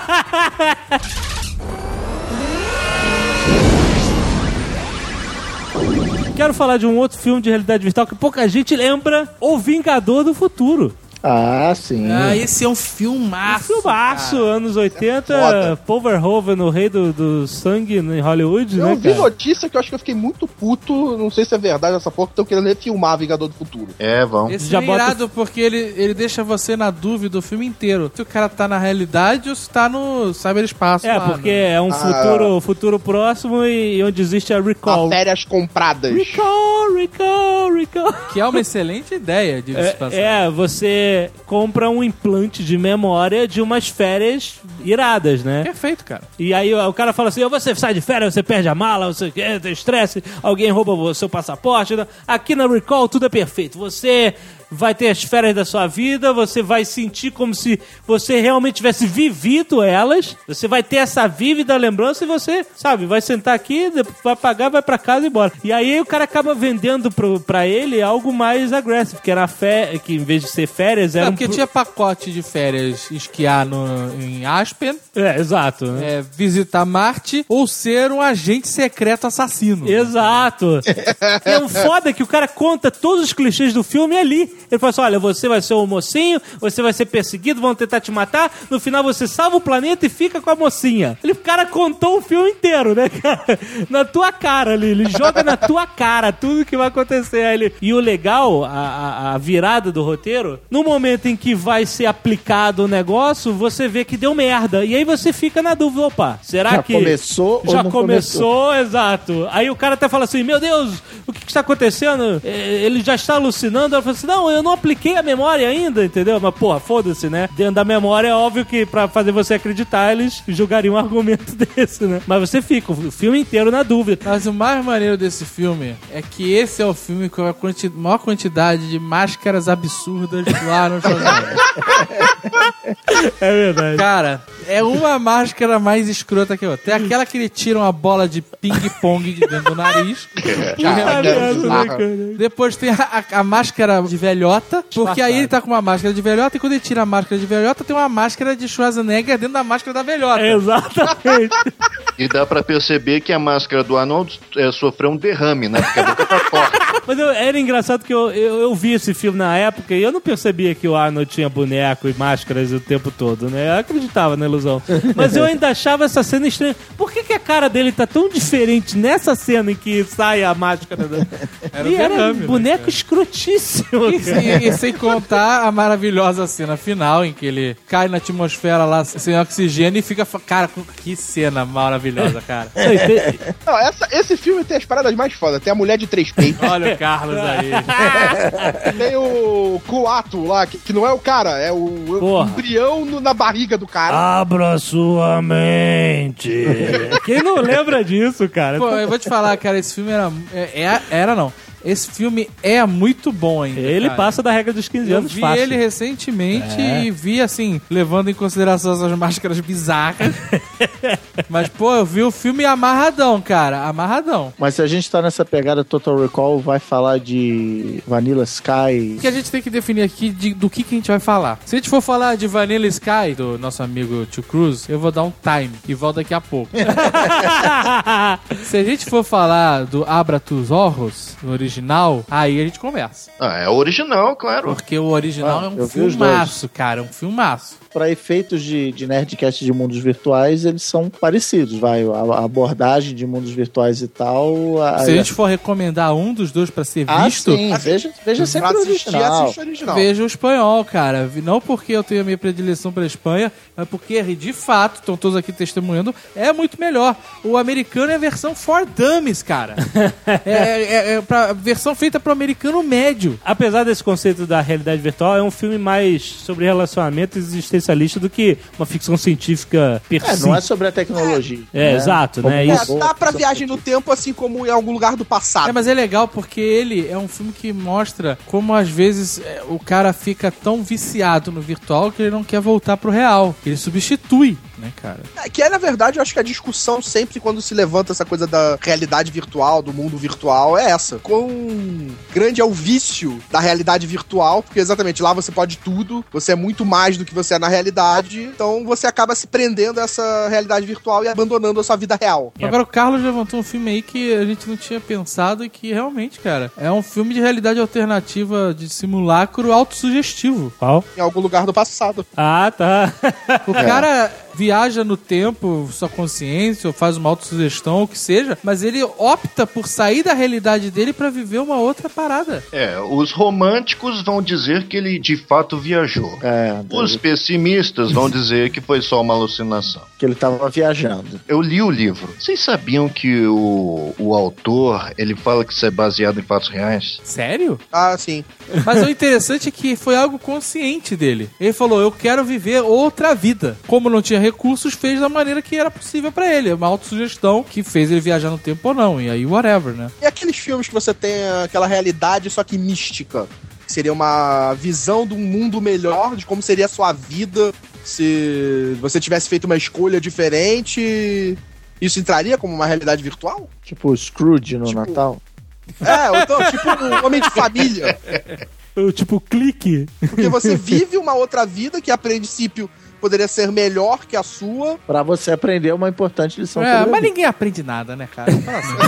Quero falar de um outro filme de realidade virtual que pouca gente lembra, O Vingador do Futuro. Ah, sim. Ah, esse é um filmaço. Filmaço, cara. anos oitenta, foda. Paul Verhoeven, o rei do, do sangue em Hollywood, Eu né, vi cara? notícia que eu acho que eu fiquei muito puto, não sei se é verdade essa porra, que estão querendo refilmar Vingador do Futuro. É, vão. Esse Já é bota- irado porque ele, ele deixa você na dúvida o filme inteiro. Se o cara tá na realidade ou se tá no cyberespaço. É, lá, porque né? é um Ah. futuro, futuro próximo e onde existe a A recall. férias compradas. Recall, recall, recall. Que é uma excelente ideia de se passar. É, é, você compra um implante de memória de umas férias iradas, né? Perfeito, cara. E aí o cara fala assim, você sai de férias, você perde a mala, você tem estresse, alguém rouba o seu passaporte. Aqui na Recall tudo é perfeito. Você vai ter as férias da sua vida, você vai sentir como se você realmente tivesse vivido elas, você vai ter essa vívida lembrança e você, sabe, vai sentar aqui, vai pagar, vai pra casa e embora. E aí o cara acaba vendendo pro, pra ele algo mais agressivo, que era fé, que em vez de ser férias, era É, um... porque pro- tinha pacote de férias esquiar no, em Aspen, É, exato. Né? é, visitar Marte ou ser um agente secreto assassino. Exato. E é um foda que o cara conta todos os clichês do filme ali. Ele fala assim, olha, você vai ser um mocinho, você vai ser perseguido, vão tentar te matar, no final você salva o planeta e fica com a mocinha. Ele, o cara contou o filme inteiro, né, cara? Na tua cara ali, ele joga na tua cara tudo que vai acontecer. Aí ele... E o legal, a, a, a virada do roteiro, no momento em que vai ser aplicado o negócio, você vê que deu merda. E aí você fica na dúvida, opa, será Já que... começou ou Já não começou, exato. Aí o cara até fala assim, meu Deus, o que, que está acontecendo? É, ele já está alucinando. Ela fala assim, não, eu não apliquei a memória ainda, entendeu? Mas, porra, foda-se, né? Dentro da memória, é óbvio que pra fazer você acreditar, eles julgariam um argumento desse, né? Mas você fica o filme inteiro na dúvida. Mas o mais maneiro desse filme é que esse é o filme com a quanti- maior quantidade de máscaras absurdas lá no Schwarzenegger. É verdade. Cara, é uma máscara mais escrota que a outra. Tem aquela que ele tira uma bola de ping-pong de dentro do nariz. Puta merda, né, cara? Depois tem a, a- a máscara de velhota, porque aí ele tá com uma máscara de velhota e quando ele tira a máscara de velhota, tem uma máscara de Schwarzenegger dentro da máscara da velhota. Exatamente. E dá pra perceber que a máscara do Arnold é, sofreu um derrame, né? Porque a boca tá torta. Mas eu- era engraçado que eu, eu, eu vi esse filme na época e eu não percebia que o Arnold tinha boneco e máscaras o tempo todo, né? Eu acreditava na ilusão. Mas eu ainda achava essa cena estranha. Por que, que a cara dele tá tão diferente nessa cena em que sai a máscara? Da... Era e o era um derrame, né, boneco cara? escrotíssimo. E, cara. e- e sem contar a maravilhosa cena final em que ele cai na atmosfera lá sem oxigênio e fica. fa- Cara, que cena maravilhosa, cara. Isso aí, tem- Não, essa- esse filme tem as paradas mais fodas. Tem a mulher de três peitos. Olha o Carlos aí. Tem o coato lá, que, que não é o cara, é o, o Porra. embrião no- na barriga do cara. Abra sua mente. Quem não lembra disso, cara? Pô, eu vou te falar, cara, esse filme era. é- é- Era não. Esse filme é muito bom ainda. Ele cara. passa da regra dos quinze Eu anos vi fácil. ele recentemente É. e vi, assim, levando em consideração essas máscaras bizarras. Mas, pô, eu vi o filme amarradão, cara. Amarradão. Mas se a gente tá nessa pegada Total Recall, vai falar de Vanilla Sky. O que a gente tem que definir aqui de, do que, que a gente vai falar. Se a gente for falar de Vanilla Sky, do nosso amigo Tio Cruz, eu vou dar um time e volto daqui a pouco. Se a gente for falar do Abra Tus Ojos, do original, aí a gente conversa. Ah, é original, claro. Porque o original Ah, é um eu vi os filmaço, cara. Um filmaço. Para efeitos de, de Nerdcast de mundos virtuais, eles são parecidos, vai. A, a abordagem de mundos virtuais e tal. A, Se a gente for recomendar um dos dois pra ser ah, visto, sim, veja, veja sempre Pra o assistir, original. assiste o original. veja o espanhol, cara. Não porque eu tenho a minha predileção pela Espanha, mas porque, de fato, estão todos aqui testemunhando, é muito melhor. O americano é a versão for dummies, cara. é, é, é pra, versão feita pro americano médio. Apesar desse conceito da realidade virtual, é um filme mais sobre relacionamento existencialista do que uma ficção científica per É, si. não é sobre a tecnologia. É, né? exato, Como né? É, Isso. dá pra viagem no tempo, assim como em algum lugar do passado. É, mas é legal porque ele é um filme que mostra como às vezes é, o cara fica tão viciado no virtual que ele não quer voltar pro real. Ele substitui, né, cara? É, que é, na verdade, eu acho que a discussão sempre quando se levanta essa coisa da realidade virtual, do mundo virtual, é essa. Quão grande é o vício da realidade virtual, porque exatamente lá você pode tudo, você é muito mais do que você é na realidade, então você acaba se prendendo a essa realidade virtual e abandonando a sua vida real. Agora o Carlos levantou um filme aí que a gente não tinha pensado e que realmente, cara, é um filme de realidade alternativa de simulacro autossugestivo. Qual? Em algum lugar do passado. Ah, tá. O cara viaja no tempo, sua consciência, ou faz uma autossugestão, ou o que seja, mas ele opta por sair da realidade dele pra viver uma outra parada. É, os românticos vão dizer que ele de fato viajou. É, Os pessimistas vão dizer que foi só uma alucinação. que ele tava viajando. Eu li o livro. Vocês sabiam que o, o autor, ele fala que isso é baseado em fatos reais? Sério? Ah, sim. Mas o interessante é que foi algo consciente dele. Ele falou, eu quero viver outra vida. Como não tinha recursos, fez da maneira que era possível pra ele. Uma autossugestão que fez ele viajar no tempo ou não. E aí, whatever, né? E aqueles filmes que você tem aquela realidade, só que mística? Seria uma visão de um mundo melhor, de como seria a sua vida se você tivesse feito uma escolha diferente. Isso entraria como uma realidade virtual? Tipo o Scrooge no Tipo- Natal. É, ou então, tipo um homem de família. Eu, tipo, clique. Porque você vive uma outra vida que, a princípio, poderia ser melhor que a sua. Pra você aprender uma importante lição. É, sobre a mas vida. ninguém aprende nada, né, cara? Fala assim.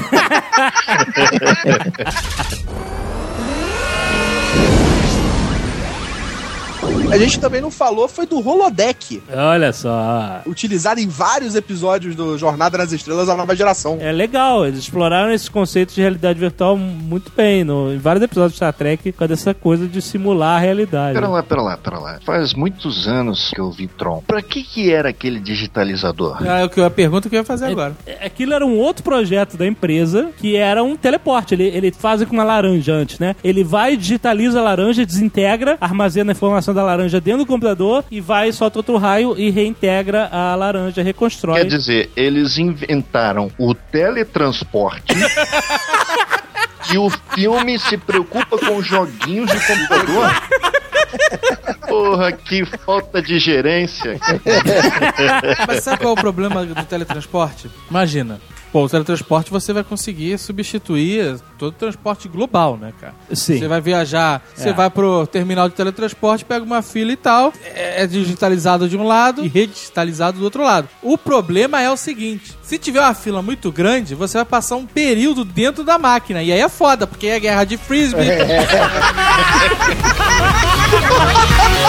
A gente também não falou, foi do holodeck. Olha só. Utilizado em vários episódios do Jornada nas Estrelas, a nova geração. É legal, eles exploraram esse conceito de realidade virtual muito bem. No, em vários episódios de Star Trek, com essa coisa de simular a realidade. Pera lá, pera lá, pera lá. Faz muitos anos que eu vi Tron. Pra que que era aquele digitalizador? É o que eu- a pergunta que eu ia fazer agora. É, Aquilo era um outro projeto da empresa, que era um teleporte. Ele, ele faz com uma laranja antes, né? Ele vai, digitaliza a laranja, desintegra, armazena a informação da laranja dentro do computador e vai, solta outro raio e reintegra a laranja, reconstrói. Quer dizer, eles inventaram o teletransporte e o filme se preocupa com joguinhos de computador? Porra, que falta de gerência. Mas sabe qual é o problema do teletransporte? Imagina. Pô, o teletransporte você vai conseguir substituir todo o transporte global, né, cara? Sim. Você vai viajar, você É. vai pro terminal de teletransporte, pega uma fila e tal, é é digitalizado de um lado e redigitalizado do outro lado. O problema é o seguinte, se tiver uma fila muito grande, você vai passar um período dentro da máquina, e aí é foda, porque é guerra de frisbee.